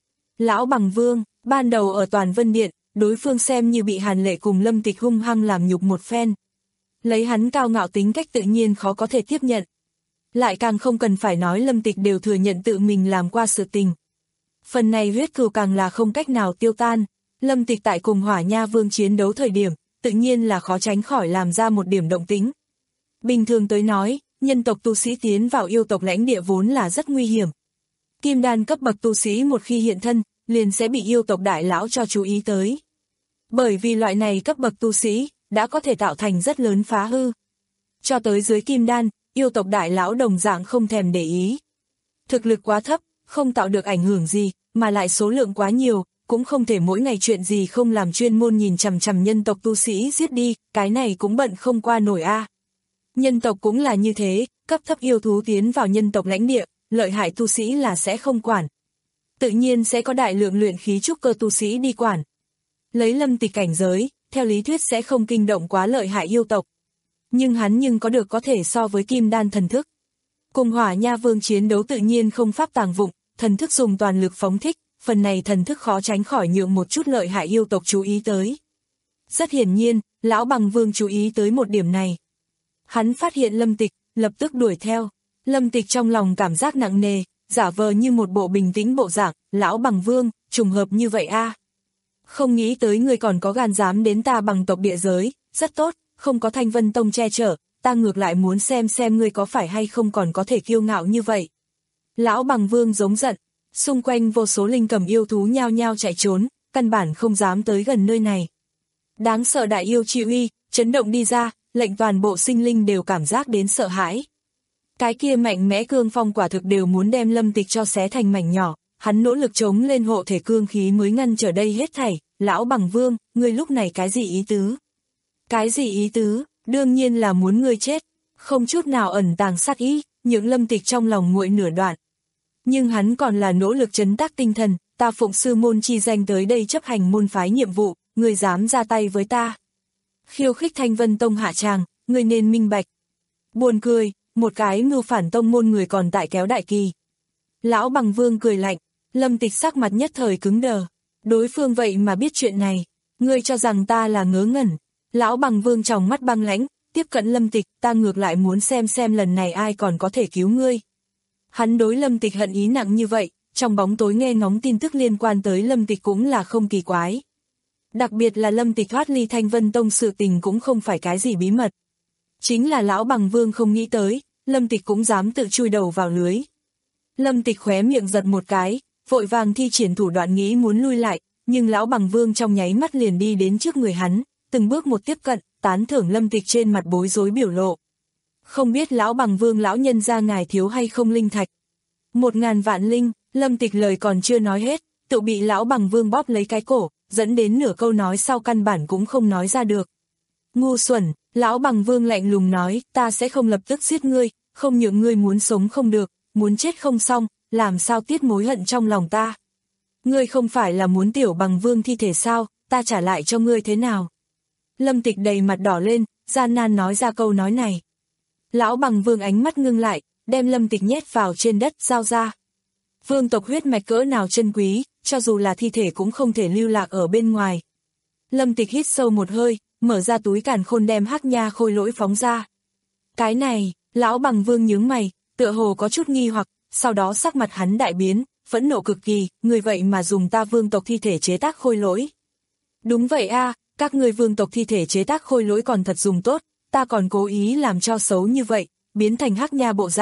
Lão Bằng Vương, ban đầu ở Toàn Vân Điện, đối phương xem như bị Hàn Lệ cùng Lâm Tịch hung hăng làm nhục một phen. Lấy hắn cao ngạo tính cách tự nhiên khó có thể tiếp nhận. Lại càng không cần phải nói Lâm Tịch đều thừa nhận tự mình làm qua sự tình. Phần này huyết cừu càng là không cách nào tiêu tan. Lâm Tịch tại cùng Hỏa Nha Vương chiến đấu thời điểm, tự nhiên là khó tránh khỏi làm ra một điểm động tính. Bình thường tới nói, nhân tộc tu sĩ tiến vào yêu tộc lãnh địa vốn là rất nguy hiểm. Kim đan cấp bậc tu sĩ một khi hiện thân, liền sẽ bị yêu tộc đại lão cho chú ý tới. Bởi vì loại này cấp bậc tu sĩ, đã có thể tạo thành rất lớn phá hư. Cho tới dưới kim đan, yêu tộc đại lão đồng dạng không thèm để ý. Thực lực quá thấp, không tạo được ảnh hưởng gì, mà lại số lượng quá nhiều, cũng không thể mỗi ngày chuyện gì không làm chuyên môn nhìn chằm chằm nhân tộc tu sĩ giết đi, cái này cũng bận không qua nổi a. À. Nhân tộc cũng là như thế, cấp thấp yêu thú tiến vào nhân tộc lãnh địa, lợi hại tu sĩ là sẽ không quản. Tự nhiên sẽ có đại lượng luyện khí trúc cơ tu sĩ đi quản. Lấy Lâm Tịch cảnh giới, theo lý thuyết sẽ không kinh động quá lợi hại yêu tộc. Nhưng hắn nhưng có được có thể so với kim đan thần thức. Cùng Hỏa Nha Vương chiến đấu tự nhiên không pháp tàng vụng, thần thức dùng toàn lực phóng thích, phần này thần thức khó tránh khỏi nhượng một chút lợi hại yêu tộc chú ý tới. Rất hiển nhiên, lão Bằng Vương chú ý tới một điểm này. Hắn phát hiện Lâm Tịch, lập tức đuổi theo. Lâm Tịch trong lòng cảm giác nặng nề, giả vờ như một bộ bình tĩnh bộ dạng, lão Bằng Vương, trùng hợp như vậy a. À. Không nghĩ tới người còn có gan dám đến ta Bằng tộc địa giới, rất tốt, không có Thanh Vân Tông che chở, ta ngược lại muốn xem xem ngươi có phải hay không còn có thể kiêu ngạo như vậy. Lão Bằng Vương giống giận, xung quanh vô số linh cầm yêu thú nhao nhao chạy trốn, căn bản không dám tới gần nơi này. Đáng sợ đại yêu chi uy, chấn động đi ra, lệnh toàn bộ sinh linh đều cảm giác đến sợ hãi. Cái kia mạnh mẽ cương phong quả thực đều muốn đem Lâm Tịch cho xé thành mảnh nhỏ, hắn nỗ lực chống lên hộ thể cương khí mới ngăn trở đây hết thảy. Lão Bằng Vương, ngươi lúc này cái gì ý tứ? Cái gì ý tứ? Đương nhiên là muốn ngươi chết, không chút nào ẩn tàng sát ý, những Lâm Tịch trong lòng nguội nửa đoạn. Nhưng hắn còn là nỗ lực trấn tác tinh thần, ta phụng sư môn chi danh tới đây chấp hành môn phái nhiệm vụ, ngươi dám ra tay với ta. Khiêu khích Thanh Vân Tông hạ tràng, ngươi nên minh bạch. Buồn cười, một cái mưu phản tông môn người còn tại kéo đại kỳ. Lão Bằng Vương cười lạnh, Lâm Tịch sắc mặt nhất thời cứng đờ. Đối phương vậy mà biết chuyện này, ngươi cho rằng ta là ngớ ngẩn. Lão Bằng Vương tròng mắt băng lãnh, tiếp cận Lâm Tịch, ta ngược lại muốn xem xem lần này ai còn có thể cứu ngươi. Hắn đối Lâm Tịch hận ý nặng như vậy, trong bóng tối nghe ngóng tin tức liên quan tới Lâm Tịch cũng là không kỳ quái. Đặc biệt là Lâm Tịch thoát ly Thanh Vân Tông sự tình cũng không phải cái gì bí mật. Chính là Lão Bằng Vương không nghĩ tới, Lâm Tịch cũng dám tự chui đầu vào lưới. Lâm Tịch khóe miệng giật một cái, vội vàng thi triển thủ đoạn nghĩ muốn lui lại, nhưng Lão Bằng Vương trong nháy mắt liền đi đến trước người hắn, từng bước một tiếp cận, tán thưởng Lâm Tịch trên mặt bối rối biểu lộ. Không biết Lão Bằng Vương lão nhân gia ngài thiếu hay không linh thạch. Một ngàn vạn linh, Lâm Tịch lời còn chưa nói hết, tự bị Lão Bằng Vương bóp lấy cái cổ, dẫn đến nửa câu nói sau căn bản cũng không nói ra được. Ngu xuẩn, Lão Bằng Vương lạnh lùng nói, ta sẽ không lập tức giết ngươi, không nhượng ngươi muốn sống không được, muốn chết không xong, làm sao tiết mối hận trong lòng ta. Ngươi không phải là muốn tiểu Bằng Vương thi thể sao, ta trả lại cho ngươi thế nào. Lâm Tịch đầy mặt đỏ lên, gian nan nói ra câu nói này. Lão Bằng Vương ánh mắt ngưng lại, đem Lâm Tịch nhét vào trên đất giao ra. Vương tộc huyết mạch cỡ nào chân quý, cho dù là thi thể cũng không thể lưu lạc ở bên ngoài. Lâm Tịch hít sâu một hơi, mở ra túi càn khôn đem Hắc Nha khôi lỗi phóng ra. Cái này, Lão Bằng Vương nhướng mày, tựa hồ có chút nghi hoặc, sau đó sắc mặt hắn đại biến, phẫn nộ cực kỳ, người vậy mà dùng ta vương tộc thi thể chế tác khôi lỗi. Đúng vậy a, à, các người vương tộc thi thể chế tác khôi lỗi còn thật dùng tốt, ta còn cố ý làm cho xấu như vậy, biến thành Hắc Nha bộ dạng,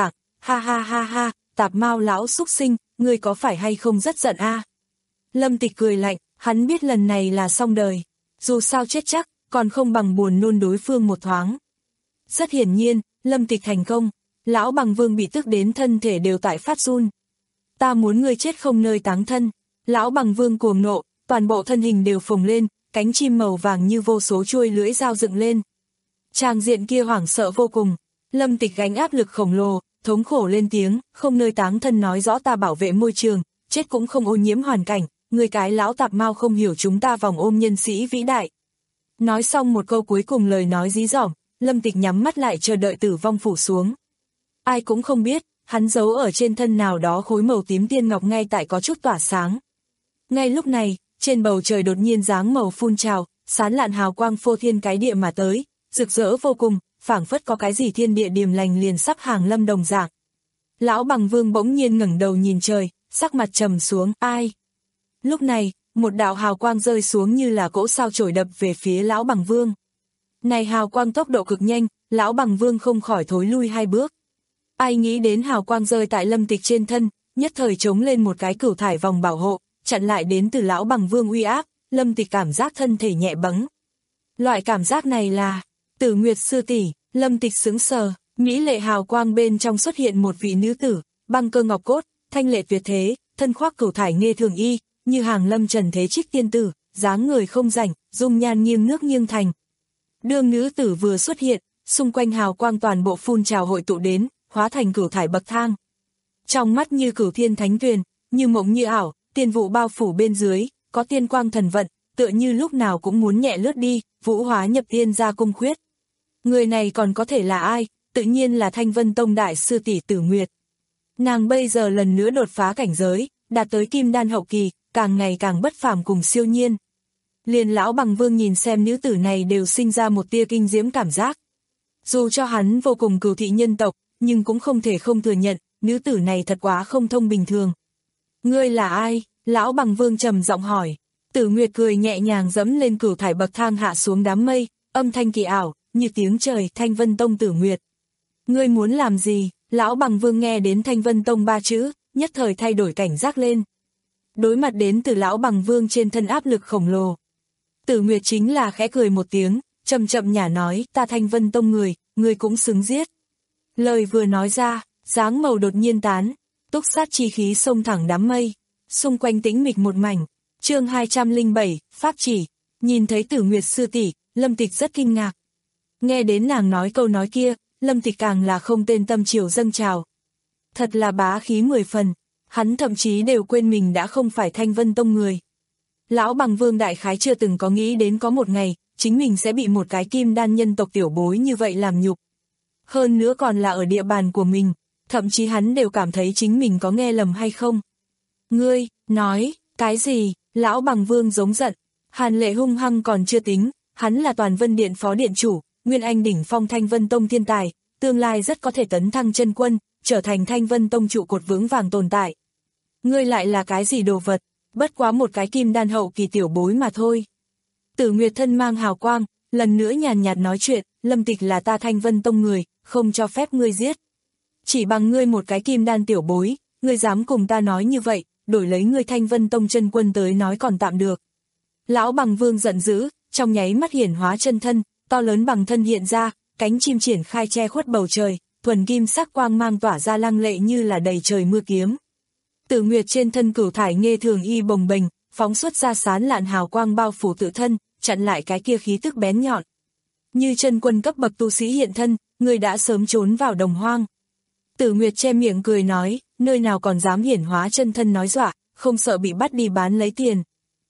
ha ha ha ha, Tạp Mao lão xúc sinh, ngươi có phải hay không rất giận a? Lâm Tịch cười lạnh, hắn biết lần này là xong đời. Dù sao chết chắc, còn không bằng buồn nôn đối phương một thoáng. Rất hiển nhiên, Lâm Tịch thành công, lão Bằng Vương bị tức đến thân thể đều tại phát run. Ta muốn ngươi chết không nơi táng thân. Lão Bằng Vương cuồng nộ, toàn bộ thân hình đều phồng lên, cánh chim màu vàng như vô số chuôi lưỡi dao dựng lên. Tràng diện kia hoảng sợ vô cùng, Lâm Tịch gánh áp lực khổng lồ, thống khổ lên tiếng, không nơi táng thân nói rõ ta bảo vệ môi trường, chết cũng không ô nhiễm hoàn cảnh, người cái lão Tạp Mao không hiểu chúng ta vòng ôm nhân sĩ vĩ đại. Nói xong một câu cuối cùng lời nói dí dỏm, Lâm Tịch nhắm mắt lại chờ đợi tử vong phủ xuống. Ai cũng không biết, hắn giấu ở trên thân nào đó khối màu tím tiên ngọc ngay tại có chút tỏa sáng. Ngay lúc này, trên bầu trời đột nhiên dáng màu phun trào, sán lạn hào quang phô thiên cái địa mà tới, rực rỡ vô cùng, phảng phất có cái gì thiên địa điềm lành liền sắp hàng lâm đồng dạng. Lão Bằng Vương bỗng nhiên ngẩng đầu nhìn trời, sắc mặt trầm xuống, ai? Lúc này, một đạo hào quang rơi xuống như là cỗ sao chổi đập về phía lão Bằng Vương. Này hào quang tốc độ cực nhanh, lão Bằng Vương không khỏi thối lui hai bước. Ai nghĩ đến hào quang rơi tại Lâm Tịch trên thân, nhất thời chống lên một cái cửu thải vòng bảo hộ, chặn lại đến từ lão Bằng Vương uy áp, Lâm Tịch cảm giác thân thể nhẹ bẫng. Loại cảm giác này là Tử Nguyệt sư tỷ. Lâm Tịch sững sờ, mỹ lệ hào quang bên trong xuất hiện một vị nữ tử, băng cơ ngọc cốt, thanh lệ tuyệt thế, thân khoác cửu thải nghê thường y, như hàng lâm trần thế trích tiên tử, dáng người không rảnh, dung nhan nghiêng nước nghiêng thành. Đương nữ tử vừa xuất hiện, xung quanh hào quang toàn bộ phun trào hội tụ đến, hóa thành cửu thải bậc thang. Trong mắt như cửu thiên thánh tuyền, như mộng như ảo, tiên vụ bao phủ bên dưới, có tiên quang thần vận, tựa như lúc nào cũng muốn nhẹ lướt đi, vũ hóa nhập tiên ra cung khuyết. Người này còn có thể là ai, tự nhiên là Thanh Vân Tông đại sư tỷ Tử Nguyệt. Nàng bây giờ lần nữa đột phá cảnh giới, đạt tới kim đan hậu kỳ, càng ngày càng bất phàm cùng siêu nhiên. Liền lão Bằng Vương nhìn xem nữ tử này đều sinh ra một tia kinh diễm cảm giác. Dù cho hắn vô cùng cừu thị nhân tộc, nhưng cũng không thể không thừa nhận, nữ tử này thật quá không thông bình thường. Ngươi là ai? Lão Bằng Vương trầm giọng hỏi. Tử Nguyệt cười nhẹ nhàng dẫm lên cửu thải bậc thang hạ xuống đám mây, âm thanh kỳ ảo, như tiếng trời, Thanh Vân Tông Tử Nguyệt. Ngươi muốn làm gì? Lão Bằng Vương nghe đến Thanh Vân Tông ba chữ, nhất thời thay đổi cảnh giác lên. Đối mặt đến từ lão Bằng Vương trên thân áp lực khổng lồ. Tử Nguyệt chính là khẽ cười một tiếng, chậm chậm nhả nói, ta Thanh Vân Tông người, ngươi cũng xứng giết. Lời vừa nói ra, dáng màu đột nhiên tán, túc sát chi khí xông thẳng đám mây, xung quanh tĩnh mịch một mảnh. Chương hai trăm lẻ bảy, pháp chỉ. Nhìn thấy Tử Nguyệt sư tỷ, Lâm Tịch rất kinh ngạc. Nghe đến nàng nói câu nói kia, Lâm Tịch càng là không tên tâm chiều dâng trào. Thật là bá khí mười phần, hắn thậm chí đều quên mình đã không phải Thanh Vân Tông người. Lão Bằng Vương đại khái chưa từng có nghĩ đến có một ngày, chính mình sẽ bị một cái kim đan nhân tộc tiểu bối như vậy làm nhục. Hơn nữa còn là ở địa bàn của mình, thậm chí hắn đều cảm thấy chính mình có nghe lầm hay không. Ngươi, nói, cái gì? Lão Bằng Vương giống giận, hàn lệ hung hăng còn chưa tính, hắn là Toàn Vân Điện phó điện chủ, Nguyên Anh đỉnh phong Thanh Vân Tông thiên tài, tương lai rất có thể tấn thăng chân quân, trở thành Thanh Vân Tông trụ cột vững vàng tồn tại. Ngươi lại là cái gì đồ vật, bất quá một cái kim đan hậu kỳ tiểu bối mà thôi. Tử Nguyệt thân mang hào quang, lần nữa nhàn nhạt nói chuyện, Lâm Tịch là ta Thanh Vân Tông người, không cho phép ngươi giết. Chỉ bằng ngươi một cái kim đan tiểu bối, ngươi dám cùng ta nói như vậy, đổi lấy ngươi Thanh Vân Tông chân quân tới nói còn tạm được. Lão Bằng Vương giận dữ, trong nháy mắt hiển hóa chân thân, to lớn bằng thân hiện ra, cánh chim triển khai che khuất bầu trời, thuần kim sắc quang mang tỏa ra lăng lệ như là đầy trời mưa kiếm. Tử Nguyệt trên thân cửu thải nghê thường y bồng bềnh, phóng xuất ra sán lạn hào quang bao phủ tự thân, chặn lại cái kia khí tức bén nhọn. Như chân quân cấp bậc tu sĩ hiện thân, người đã sớm trốn vào đồng hoang. Tử Nguyệt che miệng cười nói, nơi nào còn dám hiển hóa chân thân nói dọa, không sợ bị bắt đi bán lấy tiền.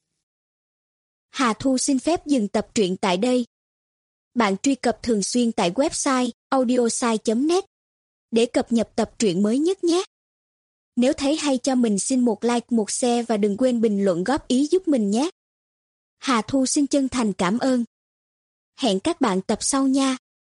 Hà Thu xin phép dừng tập truyện tại đây. Bạn truy cập thường xuyên tại website audiosai chấm net để cập nhật tập truyện mới nhất nhé. Nếu thấy hay cho mình xin một like, một share và đừng quên bình luận góp ý giúp mình nhé. Hà Thu xin chân thành cảm ơn. Hẹn các bạn tập sau nha.